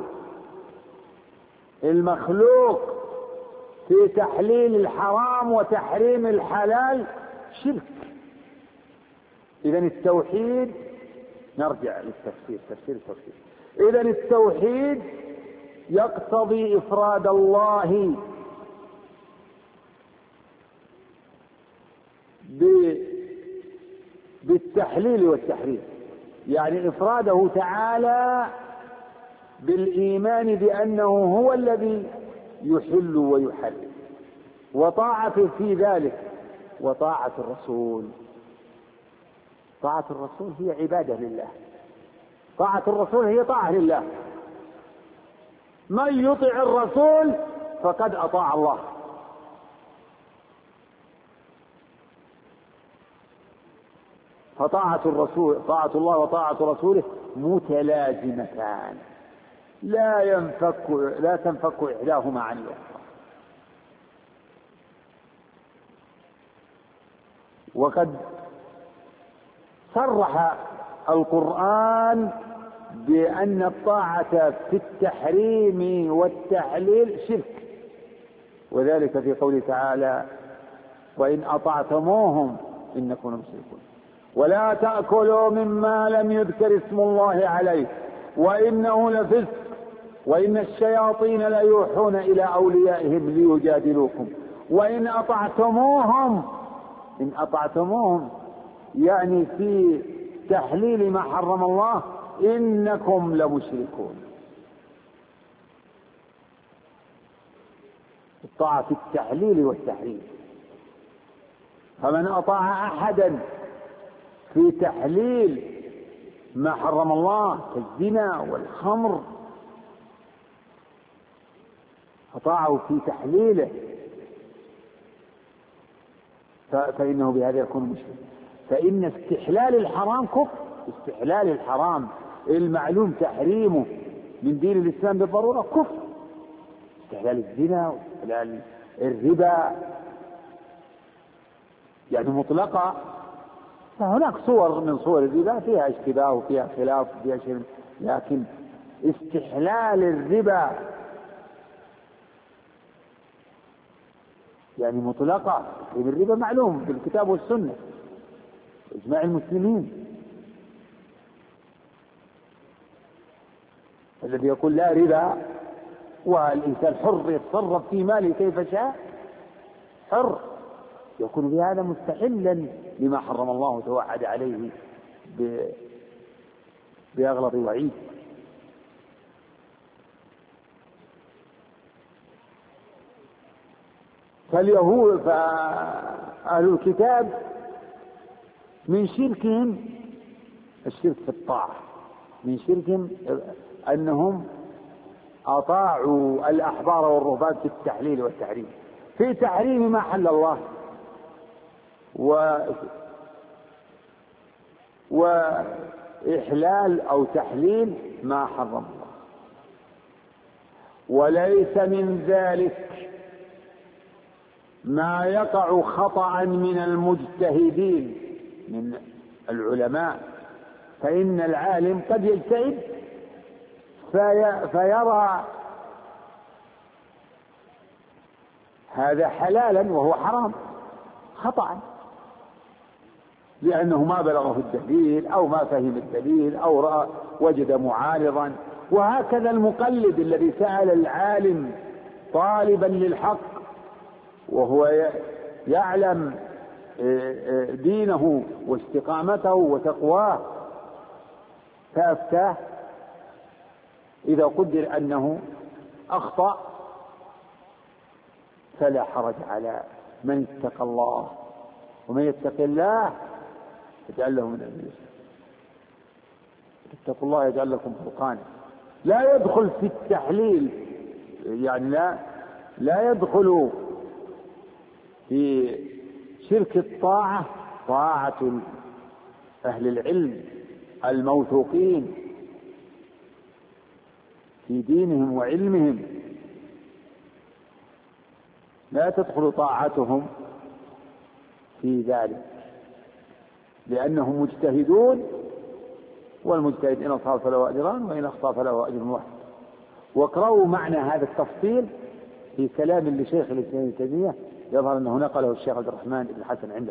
المخلوق في تحليل الحرام وتحريم الحلال شرك. إذن التوحيد، نرجع للتفسير، تفسير التوحيد. إذن التوحيد يقتضي إفراد الله بالتحليل والتحريم، يعني إفراده تعالى بالإيمان بأنه هو الذي يحل ويحرم، وطاعة في ذلك. وطاعة الرسول، طاعة الرسول هي عبادة لله. طاعة الرسول هي طاعة لله. من يطع الرسول فقد أطاع الله. فطاعة الرسول، طاعة الله وطاعة رسوله متلازمتان لا تنفك إحداهما عن الأخرى. وقد صرح القرآن بأن الطاعة في التحريم والتحليل شرك، وذلك في قوله تعالى: وإن أطعتموهم إنكم مشركون ولا تأكلوا مما لم يذكر اسم الله عليه وإنه لفسق وإن الشياطين ليوحون إلى أوليائهم ليجادلوكم وإن أطعتموهم. إن أطعتموهم يعني في تحليل ما حرم الله إنكم لمشركون. الطاعة في التحليل والتحريم. فمن أطاع أحدا في تحليل ما حرم الله كالزنا والخمر أطاعه في تحليله فإنه بهذا يكون مشرك. فإن استحلال الحرام كفر. استحلال الحرام المعلوم تحريمه من دين الإسلام بالضرورة كفر. استحلال الزنا واستحلال الربا يعني مطلقة. فهناك صور من صور الربا فيها اشتباه وفيها خلاف وفيها شيء، لكن استحلال الربا يعني مطلقة. الربا معلوم بالكتاب والسنة إجماع المسلمين. الذي يقول لا ربا والإنسان حر يتصرف في ماله كيف شاء حر يكون بهذا مستحلا لما حرم الله وتوعد عليه بأغلظ وعيد. فاليهود فأهل الكتاب من شركهم الشرك في الطاعة، من شركهم أنهم أطاعوا الأحبار والرهبان في التحليل والتحريم، في تحريم ما حل الله وإحلال أو تحليل ما حرم الله. وليس من ذلك ما يقع خطأ من المجتهدين من العلماء، فإن العالم قد يجتهد فيرى هذا حلالا وهو حرام خطأ، لأنه ما بلغه الدليل أو ما فهم الدليل أو رأى وجد معارضا. وهكذا المقلد الذي سأل العالم طالبا للحق وهو يعلم دينه واستقامته وتقواه فأفتاه، إذا قدر أنه أخطأ فلا حرج على من اتقى الله، ومن يتق الله يجعل له من أمره. اتقوا الله يجعل لكم فرقانا. لا يدخل في التحليل، يعني لا يدخل في شرك الطاعة طاعة أهل العلم الموثوقين في دينهم وعلمهم، لا تدخل طاعتهم في ذلك، لأنهم مجتهدون، والمجتهد إن أصاب فله أجران وإن أخطأ فله أجر واحد. واقرأوا معنى هذا التفصيل في كلام لشيخ الإسلام ابن تيمية، يظهر أنه نقله الشيخ عبد الرحمن بن حسن عنده.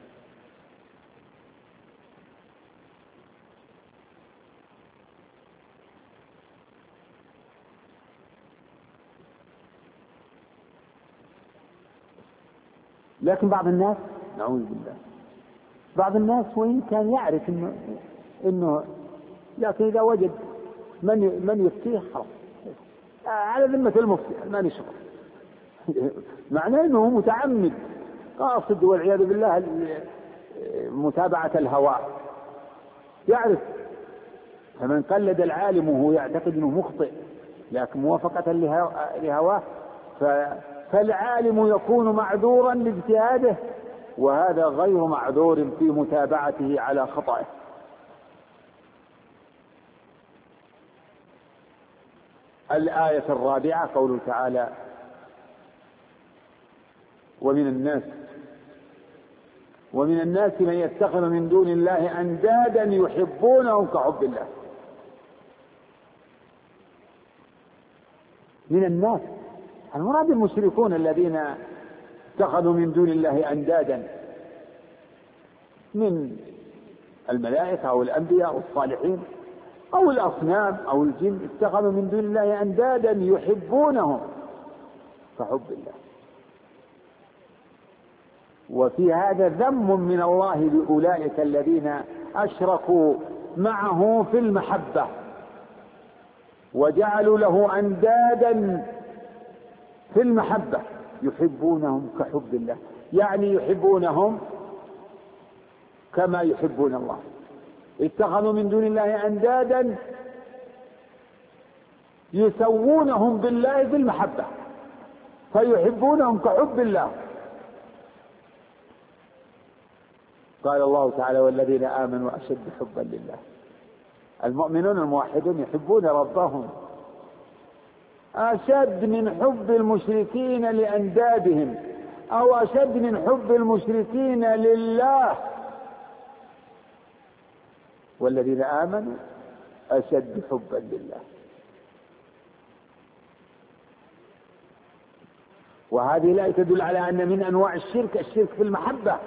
لكن بعض الناس، نعوذ بالله، بعض الناس وإن كان يعرف إنه لكن إذا وجد من يفتيه خلاص على ذمة المفتي ما نشغل، معناه أنه متعمد قاصد والعياذ بالله متابعة الهوى. يعرف، فمن قلد العالم وهو يعتقد أنه مخطئ لكن موافقة لهواه فالعالم يكون معذورا لاجتهاده، وهذا غير معذور في متابعته على خطأه. الآية الرابعة قوله تعالى: ومن الناس من يتخذ من دون الله أندادا يحبونهم كحب الله. من الناس المراد المشركون الذين اتخذوا من دون الله أندادا من الملائكة أو الأنبياء أو الصالحين أو الأصنام أو الجن، اتخذوا من دون الله أندادا يحبونهم كحب الله. وفي هذا ذم من الله لأولئك الذين أشركوا معه في المحبة وجعلوا له أندادا في المحبة يحبونهم كحب الله، يعني يحبونهم كما يحبون الله. اتخذوا من دون الله أندادا يسوونهم بالله بالمحبة فيحبونهم كحب الله. قال الله تعالى: والذين آمنوا أشد حبا لله. المؤمنون الموحدون يحبون ربهم أشد من حب المشركين لأندادهم، أو أشد من حب المشركين لله. والذين آمنوا أشد حبا لله. وهذه لا تدل على أن من أنواع الشرك في المحبة.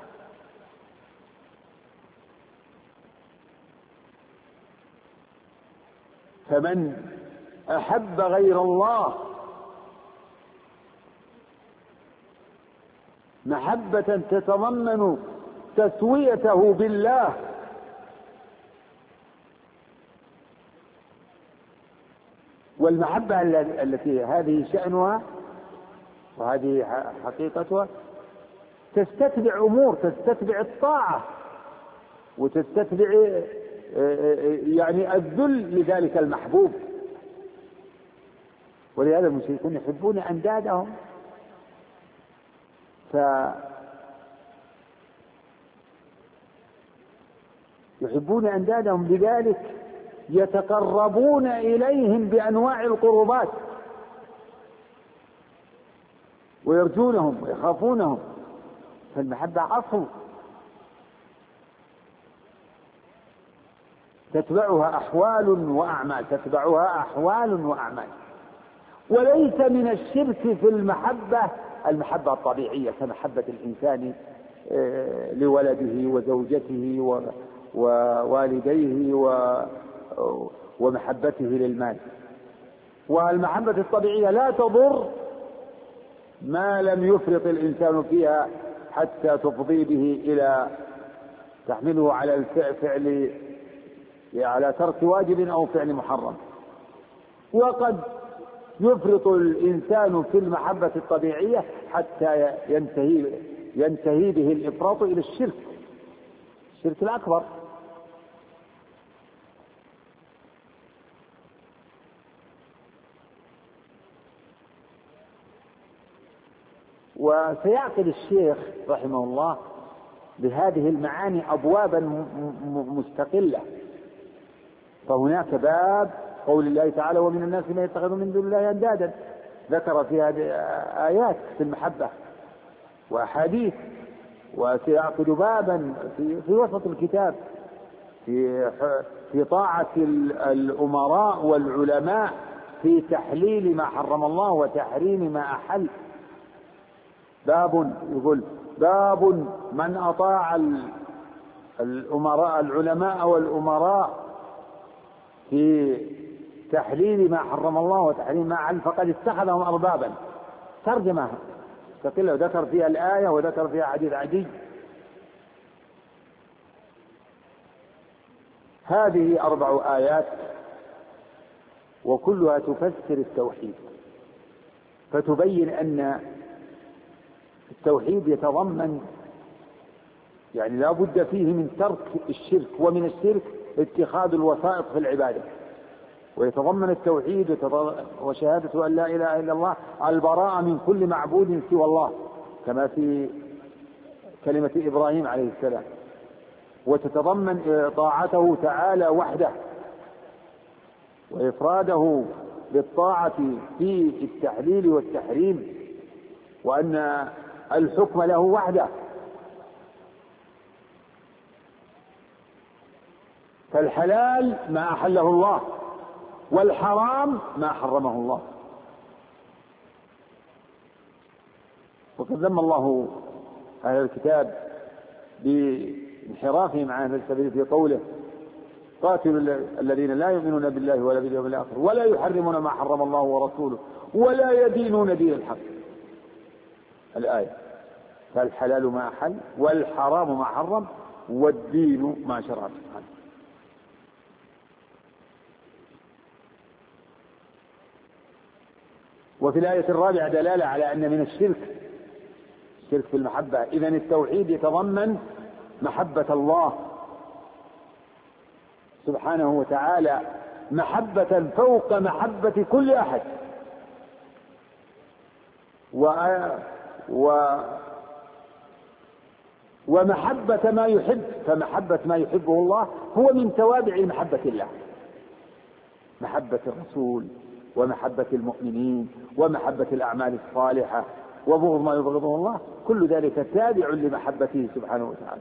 فمن أحب غير الله محبة تتضمن تسويته بالله والمحبة التي هذه شأنها وهذه حقيقتها تستتبع أمور، تستتبع الطاعة وتستتبع يعني الذل لذلك المحبوب. ولهذا المشركون يحبون أندادهم، يحبون أندادهم بذلك يتقربون إليهم بأنواع القربات ويرجونهم ويخافونهم. فالمحبة أصل تتبعها أحوال وأعمال. وليس من الشرك في المحبة الطبيعية كمحبة الإنسان لولده وزوجته ووالديه ومحبته للمال. والمحبة الطبيعية لا تضر ما لم يفرط الإنسان فيها حتى تفضي به إلى تحمله على الفعل، على ترك واجب أو فعل محرم. وقد يفرط الإنسان في المحبة الطبيعية حتى ينتهي به الإفراط إلى الشرك الأكبر. وسيعقد الشيخ رحمه الله بهذه المعاني أبوابا مستقلة. فهناك باب قول الله تعالى ومن الناس من يتخذ من دون الله أندادا، ذكر في هذه آيات في المحبة وأحاديث. وسيعقد بابا في وسط الكتاب في طاعة الأمراء والعلماء في تحليل ما حرم الله وتحريم ما أحل. باب يقول باب من أطاع العلماء والأمراء في تحليل ما حرم الله وتحريم ما أحل فقد اتخذهم أربابا. ترجمة مستقلة وذكر فيها الآية وذكر فيها حديث عدي. هذه 4 آيات وكلها تفسر التوحيد، فتبين أن التوحيد يتضمن يعني لا بد فيه من ترك الشرك، ومن الشرك اتخاذ الوسائط في العبادة. ويتضمن التوحيد وشهادة أن لا إله إلا الله البراءة من كل معبود سوى الله كما في كلمة إبراهيم عليه السلام. وتتضمن طاعته تعالى وحده وإفراده بالطاعة في التحليل والتحريم، وأن الحكم له وحده. فالحلال ما أحله الله والحرام ما حرمه الله. وقد ذم الله أهل الكتاب بانحرافهم عن السبيل في قوله قاتلوا الذين لا يؤمنون بالله ولا باليوم الآخر ولا يحرمون ما حرم الله ورسوله ولا يدينون دين الحق. الآية. فالحلال ما أحل والحرام ما حرم والدين ما شرع سبحانه. وفي الآية الرابعة دلالة على أن من الشرك في المحبة. إذن التوحيد يتضمن محبة الله سبحانه وتعالى محبة فوق محبة كل أحد، ومحبة ما يحب. فمحبة ما يحبه الله هو من توابع محبة الله، محبة الرسول ومحبة المؤمنين ومحبة الأعمال الصالحة وبغض ما يبغضه الله، كل ذلك تابع لمحبته سبحانه وتعالى.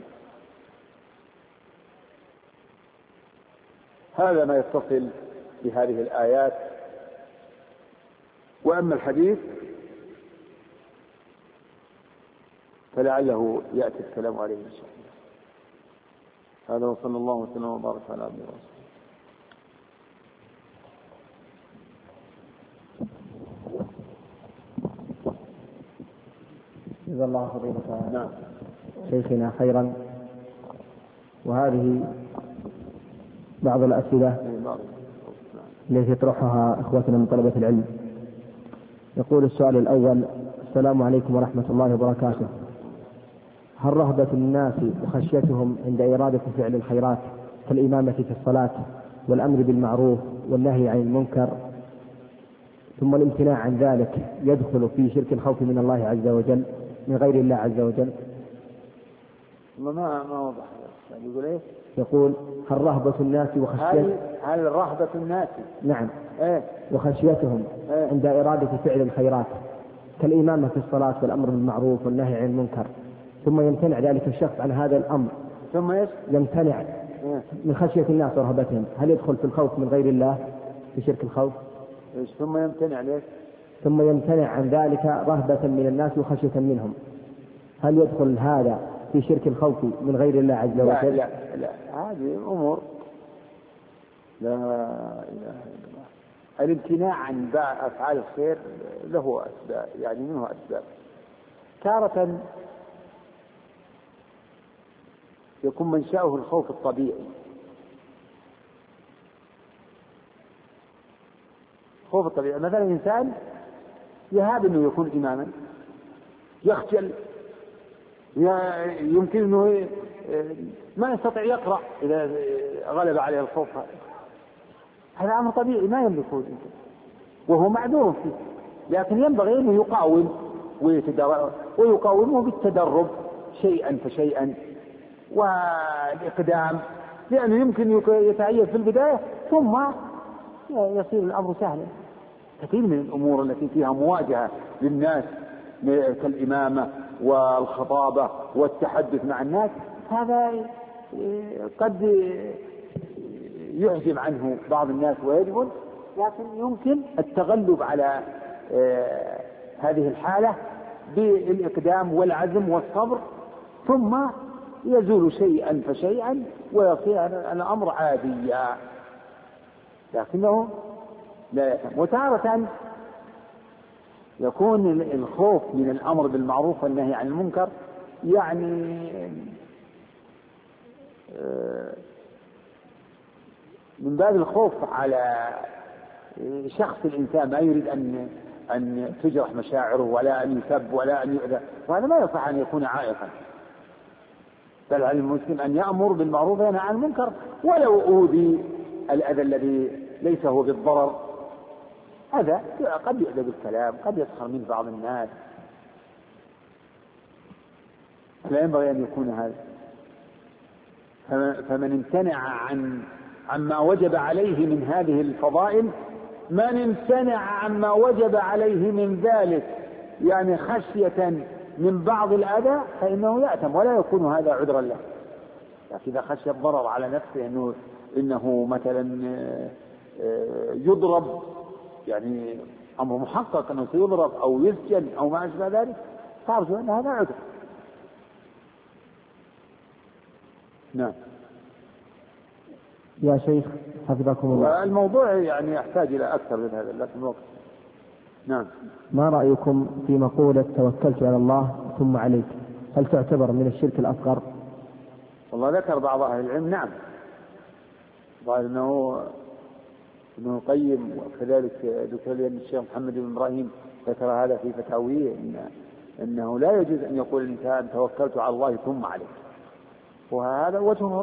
هذا ما يتصل بهذه الآيات. وأما الحديث فلعله يأتي الكلام عليه إن شاء الله. هذا وصلى الله وسلم وبارك على عبده ورسوله. جزا الله فضيلة شيخنا خيرا. وهذه بعض الأسئلة التي يطرحها إخوتنا من طلبة العلم. يقول السؤال الأول: السلام عليكم ورحمة الله وبركاته. هل رهبة الناس وخشيتهم عند إرادة فعل الخيرات كالإمامة في الصلاة والأمر بالمعروف والنهي عن المنكر ثم الامتناع عن ذلك يدخل في شرك الخوف من الله عز وجل من غير الله عز وجل؟ ما وضح. يقول إيه؟ يقول: هل رهبة الناس وخشيتهم هل رهبة الناس نعم وخشيتهم عند إرادة فعل الخيرات كالإمامة في الصلاة والأمر بالمعروف والنهي عن المنكر ثم يمتنع ذلك الشخص عن هذا الأمر، ثم يمتنع من خشية الناس ورهبتهم، هل يدخل في الخوف من غير الله في شرك الخوف؟ ثم يمتنع ليش؟ ثم يمتنع عن ذلك رهبة من الناس وخشية منهم، هل يدخل هذا في شرك الخوف من غير الله عز وجل؟ لا هذه أمور لا إله إلا الله. الامتناع عن أفعال الخير له أسباب، يعني منه أسباب. تارة يكون منشأه الخوف الطبيعي، خوف الطبيعي. مثلا إنسان يهاب أنه يكون إماما، يخجل، يمكن أنه ما يستطيع يقرأ إذا غلب عليه الخوف. هذا أمر طبيعي ما يملكه وهو معذور فيه، لكن ينبغي أنه يقاوم ويقاومه بالتدرب شيئا فشيئا والإقدام، لأنه يمكن يتعيب في البداية ثم يصير الأمر سهلا. كثير من الأمور التي فيها مواجهة للناس كالإمامة والخطابة والتحدث مع الناس هذا قد يعجب عنه بعض الناس ويجبن، لكن يمكن التغلب على هذه الحالة بالإقدام والعزم والصبر، ثم يزول شيئا فشيئا ويصير الأمر عاديا، لكنه لا يفهم. وتارة يكون الخوف من الأمر بالمعروف والنهي عن المنكر يعني من باب الخوف على شخص الإنسان، ما يريد أن تجرح مشاعره ولا أن يسب ولا أن يؤذى، وهذا ما يصح أن يكون عائقا. بل على المسلم أن يأمر بالمعروف وينهى عن المنكر ولو أوذي الأذى الذي ليس هو بالضرر، هذا قد يؤذى بالكلام، قد يسخر منه بعض الناس، لا ينبغي أن يكون هذا. فمن امتنع عما وجب عليه من هذه الفضائل، من امتنع عما وجب عليه من ذلك يعني خشية من بعض الأذى فإنه يأثم ولا يكون هذا عذرا له. لكن إذا خشي الضرر على نفسه إنه مثلا يضرب، يعني أمر محقق أنه سيضرب أو يسجن أو ما أشبه ذلك، فأرجو أن هذا عذر. نعم. يا شيخ حفظكم الله، الموضوع يعني يحتاج إلى أكثر من هذا لكن الوقت. نعم. ما رأيكم في مقولة توكلت على الله ثم عليك؟ هل تعتبر من الشرك الأصغر؟ والله ذكر بعض أهل العلم نعم، قال إنه ابن القيم وكذلك دكتور الشيخ محمد بن إبراهيم ذكر هذا في فتاويه، إنه لا يجوز أن يقول الإنسان توكلت على الله ثم عليك، وهذا وجهه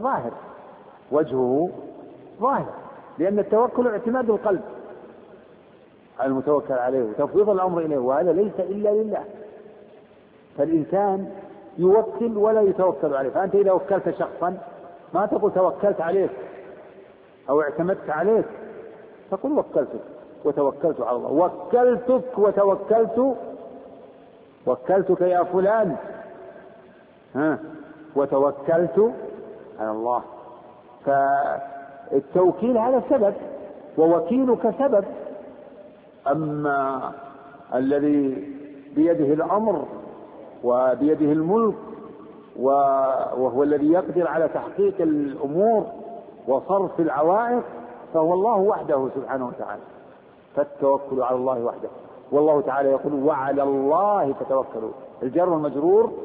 ظاهر، لأن التوكل اعتماد القلب على المتوكل عليه وتفويض الأمر إليه، وهذا ليس إلا لله. فالإنسان يوكل ولا يتوكل عليه. فأنت إذا وكلت شخصا ما تقول توكلت عليك أو اعتمدت عليك، تقول وكلتك وتوكلت على الله، وكلتك وكلتك يا فلان وتوكلت على الله. فالتوكيل هذا سبب ووكيلك سبب، أما الذي بيده الأمر وبيده الملك وهو الذي يقدر على تحقيق الأمور وصرف العوائق فهو الله وحده سبحانه وتعالى. فالتوكل على الله وحده، والله تعالى يقول وعلى الله فتوكلوا. الجر والمجرور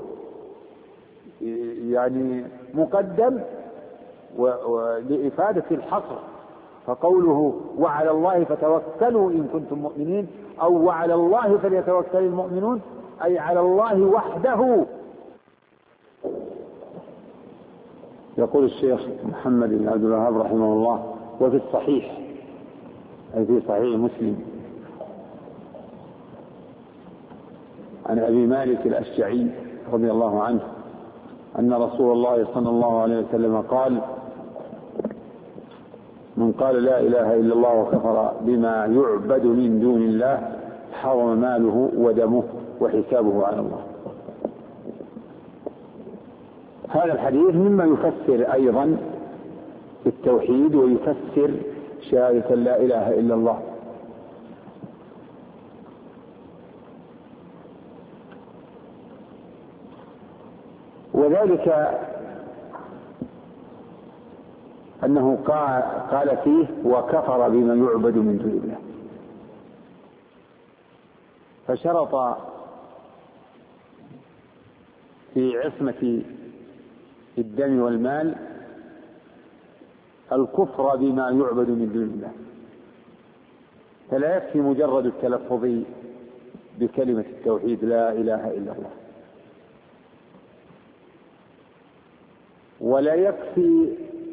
يعني مقدم لإفادة الحصر، فقوله وعلى الله فتوكلوا إن كنتم مؤمنين أو وعلى الله فليتوكل المؤمنون، أي على الله وحده. يقول الشيخ محمد بن عبد الوهاب رحمه الله وفي الصحيح أي في صحيح مسلم عن أبي مالك الأشجعي رضي الله عنه أن رسول الله صلى الله عليه وسلم قال من قال لا إله إلا الله وكفر بما يعبد من دون الله حرم ماله ودمه وحسابه على الله. هذا الحديث مما يفسر أيضا التوحيد ويفسر شهادة لا إله إلا الله. وذلك أنه قال فيه وكفر بما يعبد من دون الله، فشرط في عصمة الدم والمال الكفر بما يعبد من دون الله، فلا يكفي مجرد التلفظ بكلمة التوحيد لا إله إلا الله، ولا يكفي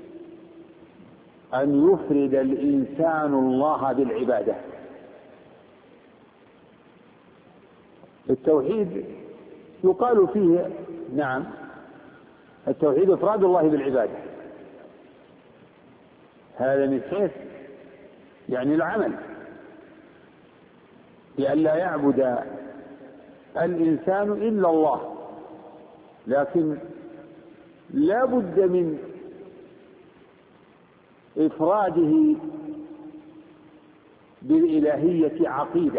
أن يفرد الإنسان الله بالعبادة. التوحيد يقال فيه نعم التوحيد إفراد الله بالعبادة، هذا من حيث يعني العمل، لأن لا يعبد الإنسان إلا الله، لكن لا بد من إفراده بالإلهية عقيدة،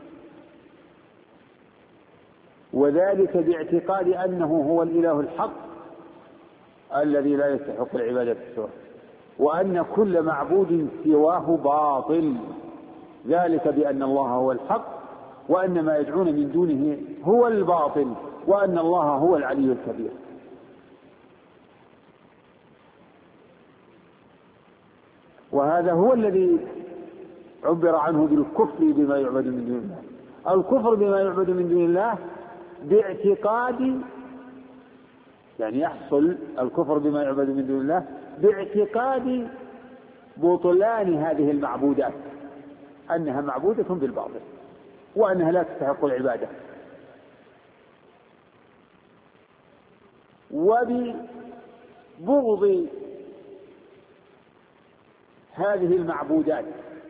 وذلك باعتقاد أنه هو الإله الحق الذي لا يستحق العبادة سواه، وأن كل معبود سواه باطل، ذلك بأن الله هو الحق وأن ما يدعون من دونه هو الباطل وأن الله هو العلي الكبير. وهذا هو الذي عبر عنه بالكفر بما يعبد من دون الله. الكفر بما يعبد من دون الله باعتقاد، يعني يحصل الكفر بما يعبد من دون الله باعتقاد بطلان هذه المعبودات، أنها معبودة بالباطل وأنها لا تستحق العبادة، وببغض هذه المعبودات،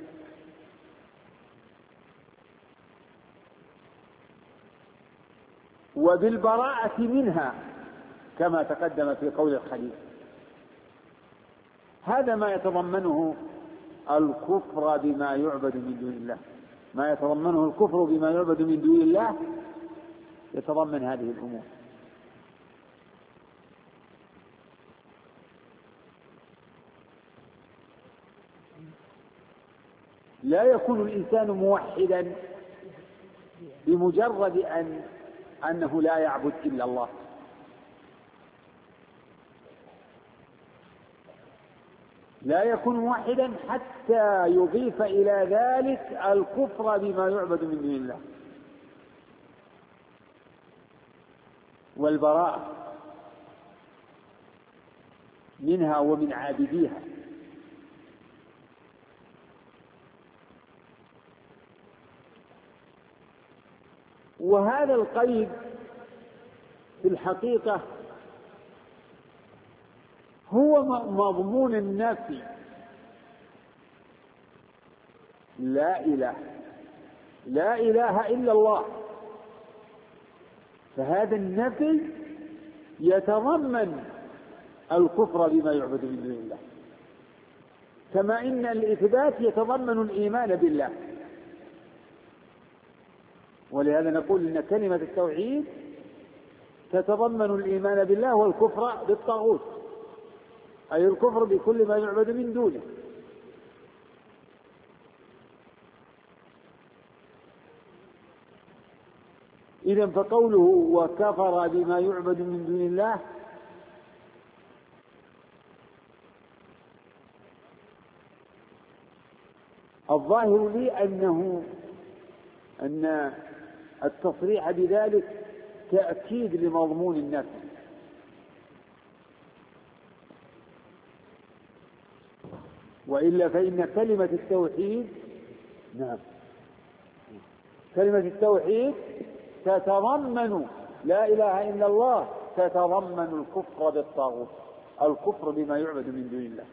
وبالبراءة منها كما تقدم في قول الخليل. هذا ما يتضمنه الكفر بما يعبد من دون الله، ما يتضمنه الكفر بما يعبد من دون الله يتضمن هذه الأمور. لا يكون الإنسان موحدا بمجرد أنه لا يعبد إلا الله، لا يكون موحدا حتى يضيف إلى ذلك الكفر بما يعبد من دون الله والبراءة منها ومن عابديها. وهذا القيد في الحقيقة هو مضمون النفي، لا إله إلا الله. فهذا النفي يتضمن الكفر بما يعبد من دون الله، كما إن الإثبات يتضمن الإيمان بالله. ولهذا نقول إن كلمة التوحيد تتضمن الإيمان بالله والكفر بالطاغوت، أي الكفر بكل ما يعبد من دونه. إذن فقوله وكفر بما يعبد من دون الله الظاهر لي أن التصريح بذلك تأكيد لمضمون النفي، وإلا فإن كلمة التوحيد كلمة التوحيد تتضمن لا إله إلا الله، تتضمن الكفر بالطاغوت، الكفر بما يعبد من دون الله.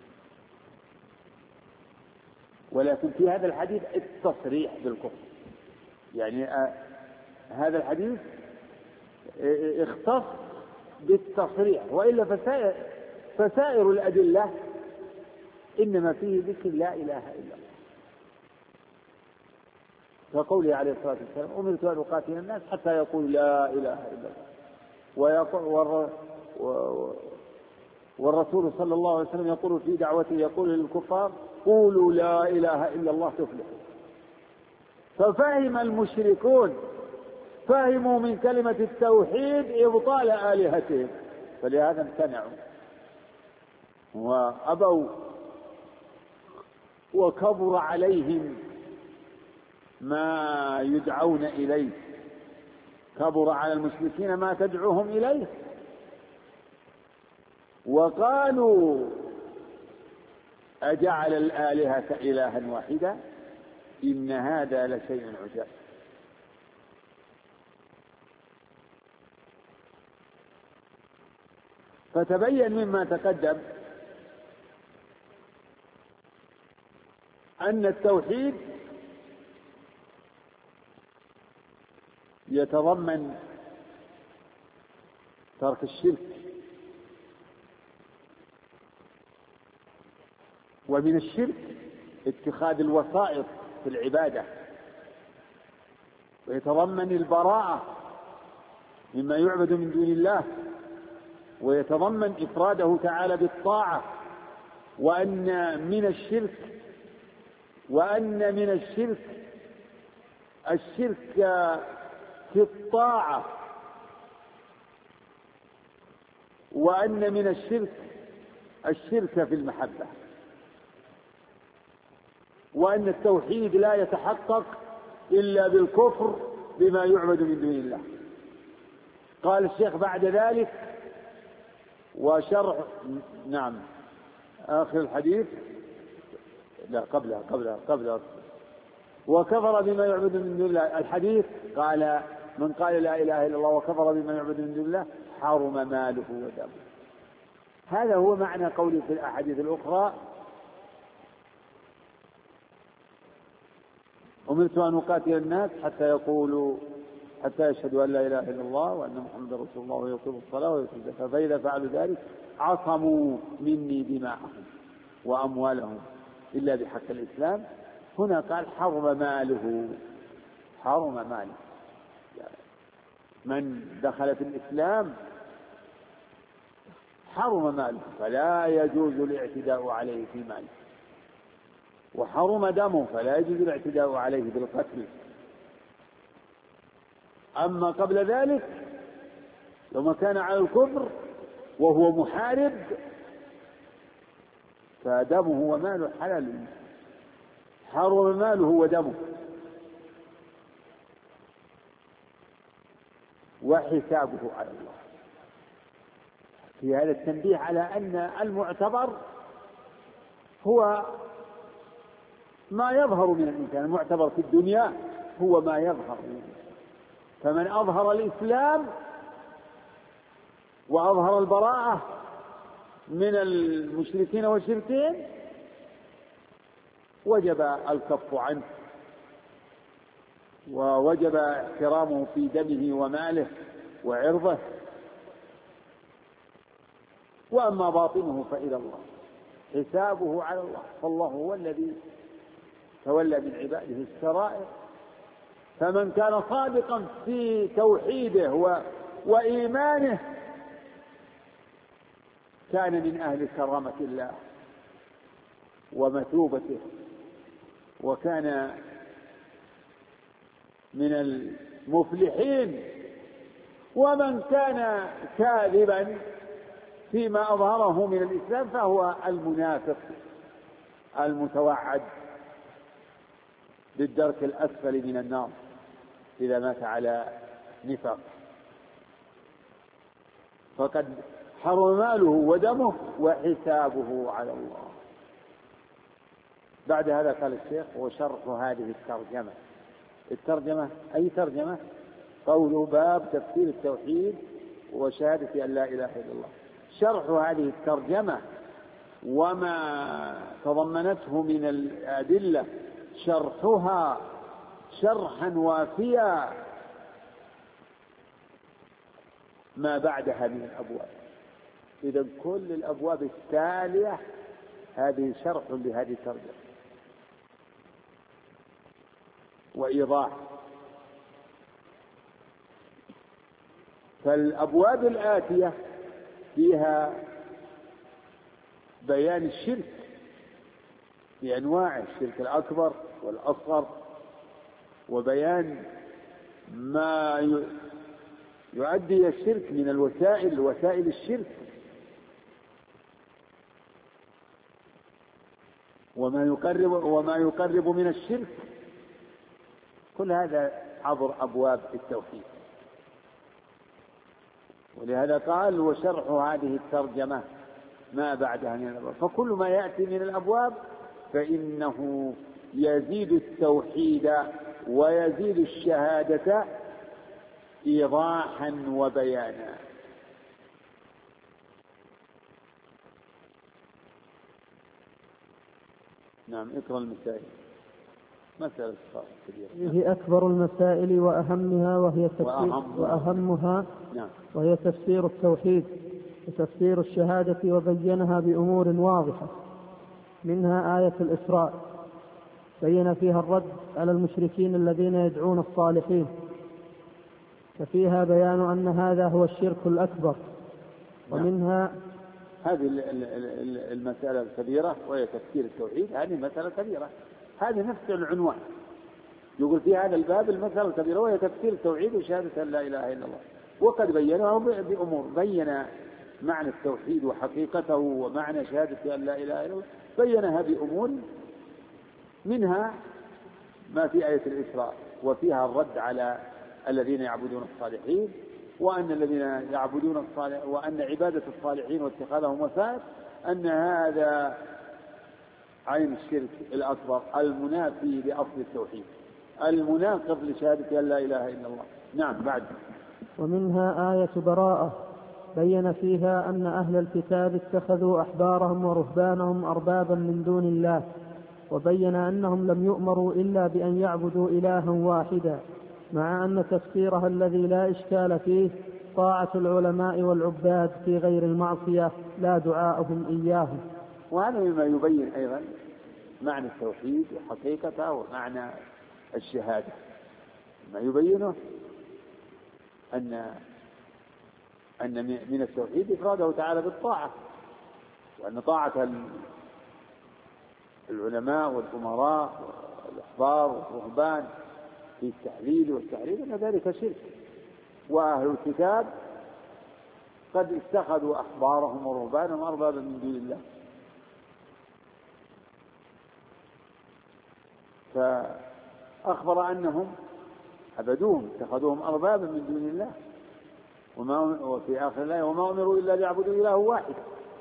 ولكن في هذا الحديث التصريح بالكفر، يعني هذا الحديث اختص بالتصريح، وإلا فسائر الأدلة إنما فيه ذكر لا إله إلا الله، كقوله عليه الصلاة والسلام أمرت أن أقاتل الناس حتى يقول لا إله إلا الله. والرسول صلى الله عليه وسلم يقول في دعوته يقول للكفار قولوا لا إله إلا الله تفلحوا. ففهم المشركون، فهموا من كلمة التوحيد إبطال آلهتهم، فلهذا امتنعوا وأبوا، وكبر عليهم ما يدعون إليه، كبر على المشركين ما تدعوهم إليه، وقالوا أجعل الآلهة إلها واحدا إن هذا لشيء عجاب. فتبين مما تقدم أن التوحيد يتضمن ترك الشرك، ومن الشرك اتخاذ الوسائط في العبادة، ويتضمن البراءة مما يعبد من دون الله، ويتضمن إفراده تعالى بالطاعة، وأن من الشرك الشرك في الطاعة، وأن من الشرك في المحبة، وأن التوحيد لا يتحقق إلا بالكفر بما يعبد من دون الله. قال الشيخ بعد ذلك وشرح آخر الحديث قبلها وكفر بما يعبد من دون الله. الحديث قال: من قال لا إله إلا الله وكفر بما يعبد من دون الله حرم ماله ودمه. هذا هو معنى قوله في الأحاديث الأخرى: أمرت أن أقاتل الناس حتى يشهدوا أن لا إله إلا الله وأن محمدا رسول الله ويقيموا الصلاة ويؤتوا الزكاة، فإذا فعلوا ذلك عصموا مني دماءهم وأموالهم إلا بحق الإسلام. هنا قال حرم ماله. من دخل في الإسلام حرم ماله، فلا يجوز الاعتداء عليه في ماله، وحرم دمه، فلا يجوز الاعتداء عليه بالقتل. أما قبل ذلك لو ما كان على الكفر وهو محارب فدمه وماله حلال، حرم ماله ودمه. وحسابه على الله. في هذا التنبيه على أن المعتبر هو ما يظهر من الإنسان. المعتبر في الدنيا هو ما يظهر من الإنسان. فمن أظهر الإسلام وأظهر البراءة من المشركين والشركين وجب الكف عنه، ووجب احترامه في دمه وماله وعرضه. وأما باطنه فإلى الله، حسابه على الله، فالله هو الذي تولى من عباده السرائر. فمن كان صادقا في توحيده وإيمانه كان من أهل كرامة الله ومثوبته، وكان من المفلحين. ومن كان كاذبا فيما أظهره من الإسلام فهو المنافق المتوعد بالدرك الأسفل من النار إذا مات على نفاق. فقد حرم ماله ودمه وحسابه على الله. بعد هذا قال الشيخ: وشرح هذه الترجمة أي ترجمة؟ قوله باب تفسير التوحيد وشهادة أن لا إله إلا الله. شرح هذه الترجمة وما تضمنته من الأدلة، شرحها شرحا وافيا ما بعدها من الأبواب. إذا كل الأبواب التالية هذه شرح لهذه الترجمة وإيضاح. فالأبواب الآتية فيها بيان الشرك بأنواعه، الشرك الأكبر والأصغر، وبيان ما يؤدي إلى الشرك من وسائل الشرك، وما يقرب من الشرك. كل هذا عبر أبواب التوحيد. ولهذا قال: وشرح هذه الترجمة ما بعدها من الأبواب. فكل ما يأتي من الأبواب فإنه يزيد التوحيد ويزيد الشهادة إيضاحا وبيانا. نعم. اقرأ المسائل. مسألة كبيرة. هي أكبر المسائل وأهمها نعم. وهي تفسير التوحيد وتفسير الشهادة، وبينها بأمور واضحة. منها آية الإسراء بين فيها الرد على المشركين الذين يدعون الصالحين، ففيها بيان أن هذا هو الشرك الأكبر. ومنها هذه المسألة الكبيرة وهي تفسير التوحيد. هذه مسألة كبيرة، هذه نفس العنوان يقول في هذا الباب المسألة الكبيرة وهي تفسير التوحيد وشهادة أن لا إله إلا الله. وقد بينه بأمور، بين معنى التوحيد وحقيقته ومعنى شهادة أن لا إله إلا الله، بينها بأمور، منها ما في آية الإسراء وفيها الرد على الذين يعبدون الصالحين، وأن الذين يعبدون الصالح وأن عبادة الصالحين واتخاذهم وسائط أن هذا عين الشرك الأكبر المنافي لأصل التوحيد المناقض لشهادة أن لا إله إلا الله. نعم. بعد. ومنها آية براءة بين فيها أن أهل الكتاب اتخذوا أحبارهم ورهبانهم أربابا من دون الله، وبين أنهم لم يؤمروا إلا بأن يعبدوا إلها واحدا، مع أن تفسيرها الذي لا إشكال فيه طاعة العلماء والعباد في غير المعصية لا دعاءهم إياهم. وهذا مما يبين أيضا معنى التوحيد وحقيقته ومعنى الشهادة. ما يبينه أن من التوحيد إفراده تعالى بالطاعة، وأن طاعة العلماء والأمراء والأحبار والرهبان في التحليل والتحريم أن ذلك شرك. وأهل الكتاب قد اتخذوا أحبارهم ورهبانهم أربابا من دون الله، فأخبر أنهم عبدوهم اتخذوهم أربابا من دون الله، وفي آخر الآية وما أمروا إلا ليعبدوا إله واحد.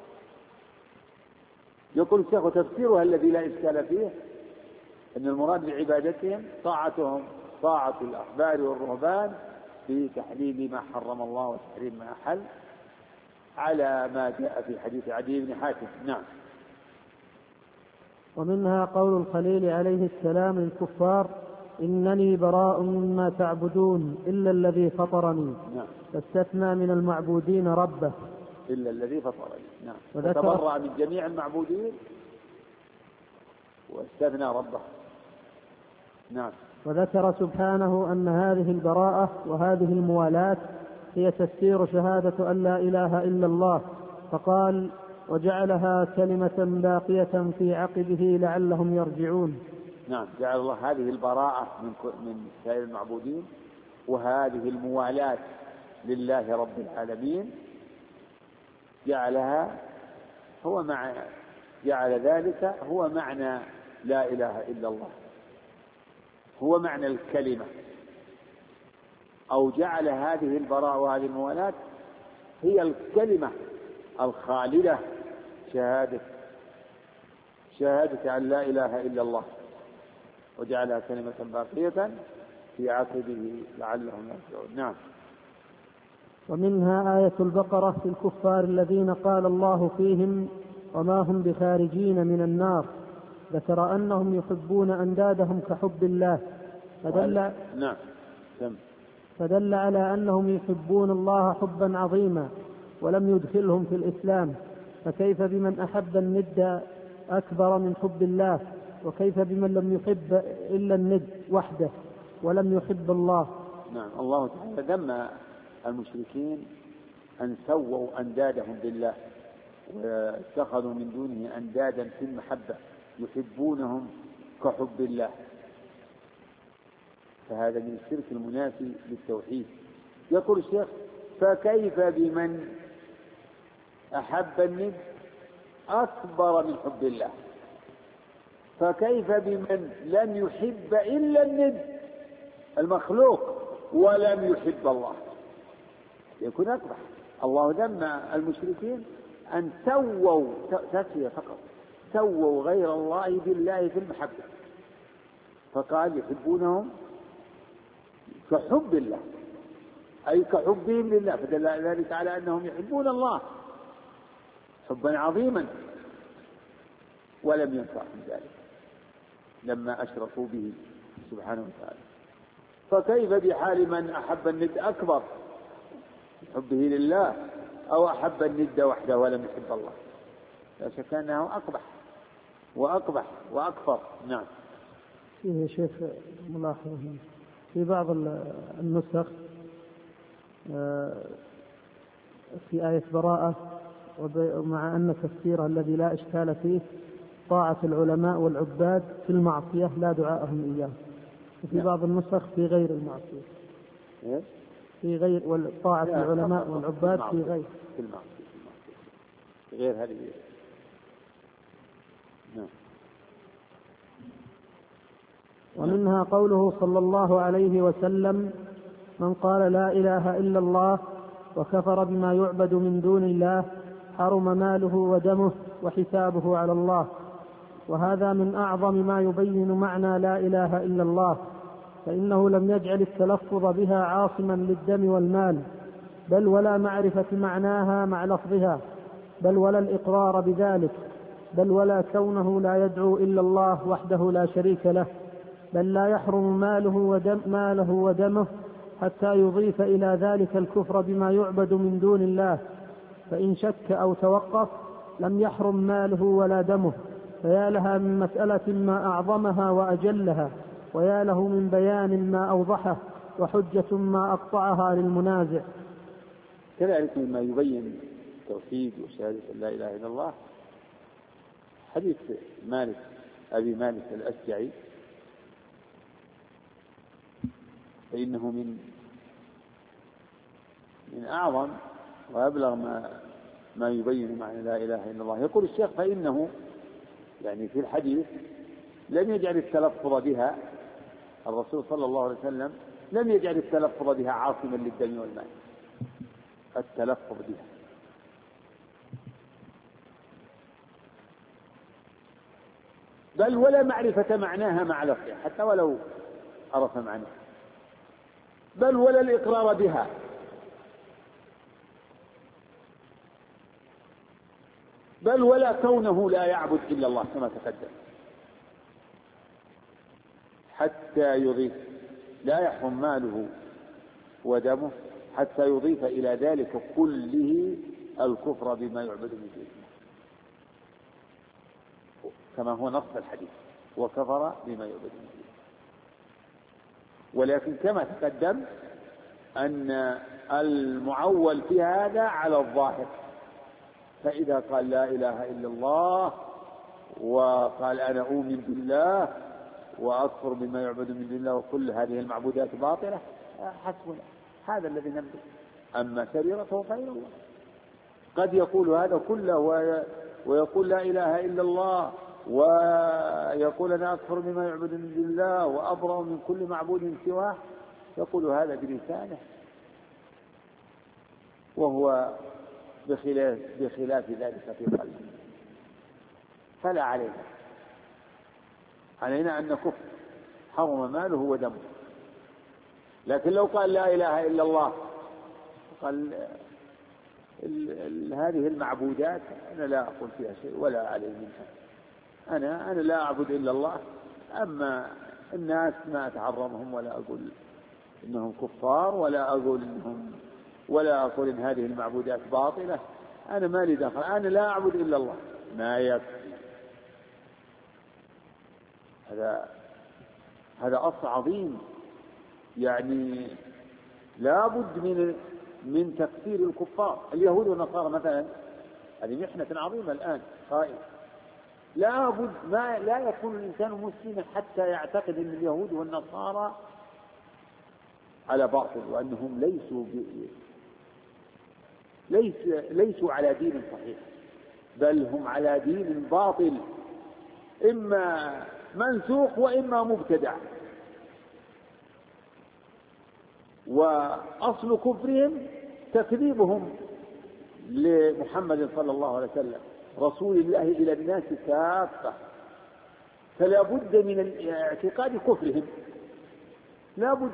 يقول الشيخ وتفسيرها الذي لا إشكال فيه أن المراد بعبادتهم طاعتهم طاعة الأحبار والرهبان في تحليل ما حرم الله وتحريم ما أحل، على ما جاء في حديث عدي بن حاتم. نعم. ومنها قول الخليل عليه السلام للكفار إنني براء مما تعبدون إلا الذي فطرني. نعم. فاستثنى من المعبودين ربه إلا الذي فطرني. نعم. وتبرأ من جميع المعبودين واستثنى ربه. نعم. وذكر سبحانه أن هذه البراءة وهذه الموالاة هي تفسير شهادة أن لا إله إلا الله، فقال وجعلها كلمة باقية في عقبه لعلهم يرجعون. نعم. جعل الله هذه البراءة من سائر المعبودين وهذه الموالاة لله رب العالمين، جعل ذلك هو معنى لا إله إلا الله، هو معنى الكلمة، أو جعل هذه البراءة وهذه الموالاة هي الكلمة الخالدة شهادة أن لا إله إلا الله، وجعلها كلمة باقية في عقبه لعلهم يرجعون. نعم. ومنها آية البقرة في الكفار الذين قال الله فيهم وما هم بخارجين من النار، ذكر أنهم يحبون أندادهم كحب الله، فدل على أنهم يحبون الله حبا عظيما ولم يدخلهم في الإسلام، فكيف بمن أحب الند أكبر من حب الله؟ وكيف بمن لم يحب إلا الند وحده ولم يحب الله؟ نعم. الله تعالى ذم المشركين أن سووا أندادهم بالله واتخذوا من دونه أندادا في المحبة يحبونهم كحب الله، فهذا من الشرك المنافي للتوحيد. يقول الشيخ فكيف بمن أحب الند أكبر من حب الله؟ فكيف بمن لم يحب إلا الند المخلوق ولم يحب الله؟ يكون أكبر. الله ذم المشركين أن سووا تسوية فقط، سووا غير الله بالله في المحبة، فقال يحبونهم كحب الله أي كحبهم لله، فدل ذلك على أنهم يحبون الله حبا عظيما ولم ينفعهم ذلك. لما أشركوا به سبحانه وتعالى. فكيف بحال من أحب الند أكبر حبه لله أو أحب الند وحده ولم يحب الله؟ لا شك أنه أقبح وأقبح وأكفر. نعم. فيه شيخ ملاحظة في بعض النسخ في آية براءة، ومع أن تفسيرها الذي لا إشكال فيه طاعة العلماء والعباد في المعصية لا دعاءهم إياه، وفي بعض النسخ في غير المعصية، في غير طاعة العلماء والعباد في غير غير هذه. نعم. ومنها قوله صلى الله عليه وسلم: من قال لا إله إلا الله وكفر بما يعبد من دون الله حرم ماله ودمه وحسابه على الله. وهذا من أعظم ما يبين معنى لا إله إلا الله، فإنه لم يجعل التلفظ بها عاصما للدم والمال، بل ولا معرفة معناها مع لفظها، بل ولا الإقرار بذلك، بل ولا كونه لا يدعو إلا الله وحده لا شريك له، بل لا يحرم ماله ودمه حتى يضيف إلى ذلك الكفر بما يعبد من دون الله، فإن شك أو توقف لم يحرم ماله ولا دمه. فيا لها من مسألة ما أعظمها وأجلها، ويا له من بيان ما أوضحه، وحجة ما أقطعها للمنازع. كذلك مما يبين توحيد وشهادة لا إله إلا الله حديث أبي مالك الأشجعي، فإنه من أعظم وأبلغ ما يبين معنى لا إله إلا الله. يقول الشيخ: فإنه يعني في الحديث لم يجعل التلفظ بها الرسول صلى الله عليه وسلم لم يجعل التلفظ بها عاصما للدم والمال، التلفظ بها، بل ولا معرفة معناها مع لفظها حتى ولو عرف معناها، بل ولا الإقرار بها، بل ولا كونه لا يعبد إلا الله كما تقدم، حتى يضيف لا يحرم ماله ودمه حتى يضيف إلى ذلك كله الكفر بما يعبد من دون الله، كما هو نص الحديث: وكفر بما يعبد من دون الله. ولكن كما تقدم أن المعول في هذا على الظاهر، فإذا قال لا إله إلا الله وقال أنا أؤمن بالله وأكفر بما يعبد من دون الله وكل هذه المعبودات باطلة، حسبنا، هذا الذي نملك. أما سريرته فإلى الله. قد يقول هذا كله ويقول لا إله إلا الله ويقول أنا أكفر بما يعبد من دون الله وأبرأ من كل معبود سواه، يقول هذا بلسانه وهو بخلاف ذلك في قلبه. فلا علينا أن نكف، حرم ماله ودمه. لكن لو قال لا إله إلا الله، قال هذه المعبودات أنا لا أقول فيها شيء ولا علي منها، أنا لا أعبد إلا الله، أما الناس ما أتعرضهم ولا أقول إنهم كفار ولا أقول إن هذه المعبودات باطلة، أنا ما لي دخل، أنا لا أعبد إلا الله، ما يكفي. هذا أصل عظيم، يعني لا بد من تكفير الكفار. اليهود والنصارى مثلا، هذه محنة عظيمة الآن قائمة، لا يكون الإنسان مسلما حتى يعتقد أن اليهود والنصارى على باطل، وأنهم ليسوا على دين صحيح، بل هم على دين باطل، إما منسوخ وإما مبتدع. وأصل كفرهم تكذيبهم لمحمد صلى الله عليه وسلم رسول الله إلى الناس كافة، فلا بد من اعتقاد كفرهم، لا بد،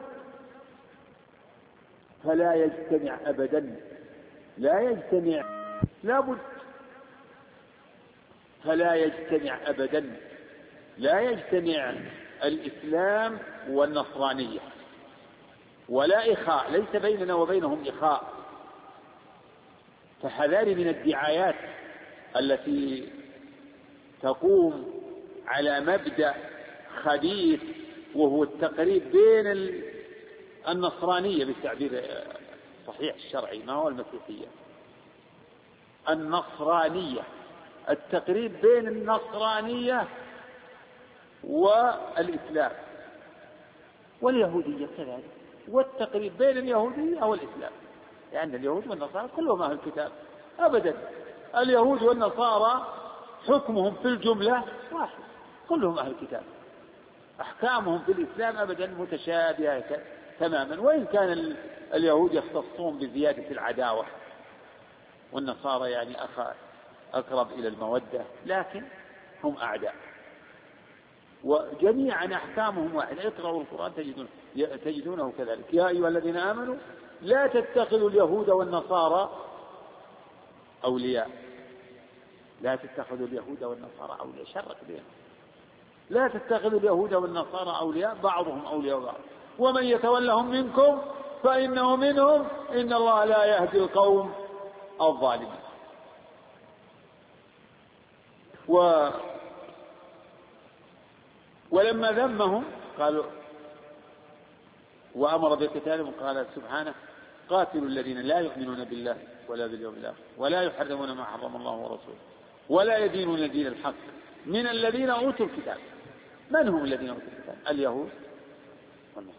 فلا يجتمع أبدا، فلا يجتمع أبدا لا يجتمع الإسلام والنصرانية ولا إخاء، ليس بيننا وبينهم إخاء. فحذاري من الدعايات التي تقوم على مبدأ خبيث، وهو التقريب بين النصرانية بالتعبير الصحيح الشرعي، ما هو المسيحية، النصرانية، التقريب بين النصرانية والإسلام، واليهودية كذلك، والتقريب بين اليهودية والإسلام، لأن اليهود والنصارى كلهم أهل الكتاب أبدا. اليهود والنصارى حكمهم في الجملة واحد، كلهم أهل الكتاب، أحكامهم في الإسلام أبدا متشابهة تماما، وإن كان اليهود يختصون بزيادة العداوة والنصارى يعني أقرب إلى المودة، لكن هم أعداء، وجميعا أحكامهم واحد. اقرأوا القرآن تجدونه كذلك. يا أيها الذين آمنوا لا تتخذوا اليهود والنصارى أولياء، لا تتخذوا اليهود والنصارى أولياء، شرك بينهم، لا تتخذوا اليهود والنصارى أولياء بعضهم أولياء بعض ومن يتولهم منكم فإنه منهم إن الله لا يهدي القوم الظالمين. ولما ذمهم قالوا وأمر بقتالهم قال سبحانه قاتلوا الذين لا يؤمنون بالله ولا باليوم الآخر ولا يحرمون ما حرم الله ورسوله ولا يدينون دين الحق من الذين أوتوا الكتاب. من هم الذين أوتوا الكتاب؟ اليهود والنصارى.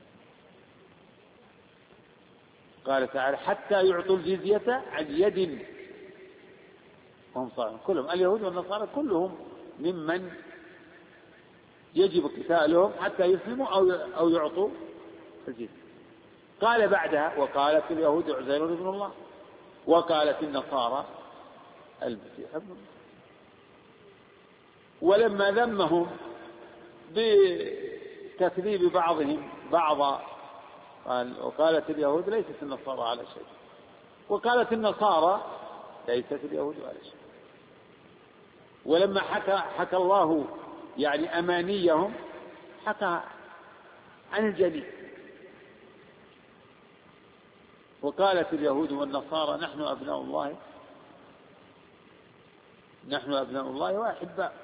قال تعالى حتى يعطوا الجزية عن يد وهم صاغرون. كلهم اليهود والنصارى كلهم ممن يجب قتالهم حتى يسلموا أو يعطوا الجزية. قال بعدها وقالت اليهود عزير ابن الله وقالت النصارى المسيح ابن الله. ولما ذمهم بتكذيب بعضهم بعضا قال وقالت اليهود ليست النصارى على شيء وقالت النصارى ليست اليهود على شيء. ولما حكى الله يعني أمانيهم حكى عن الجميع. وقالت اليهود والنصارى نحن أبناء الله وأحباء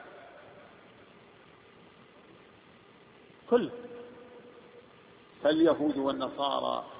كل. فاليهود والنصارى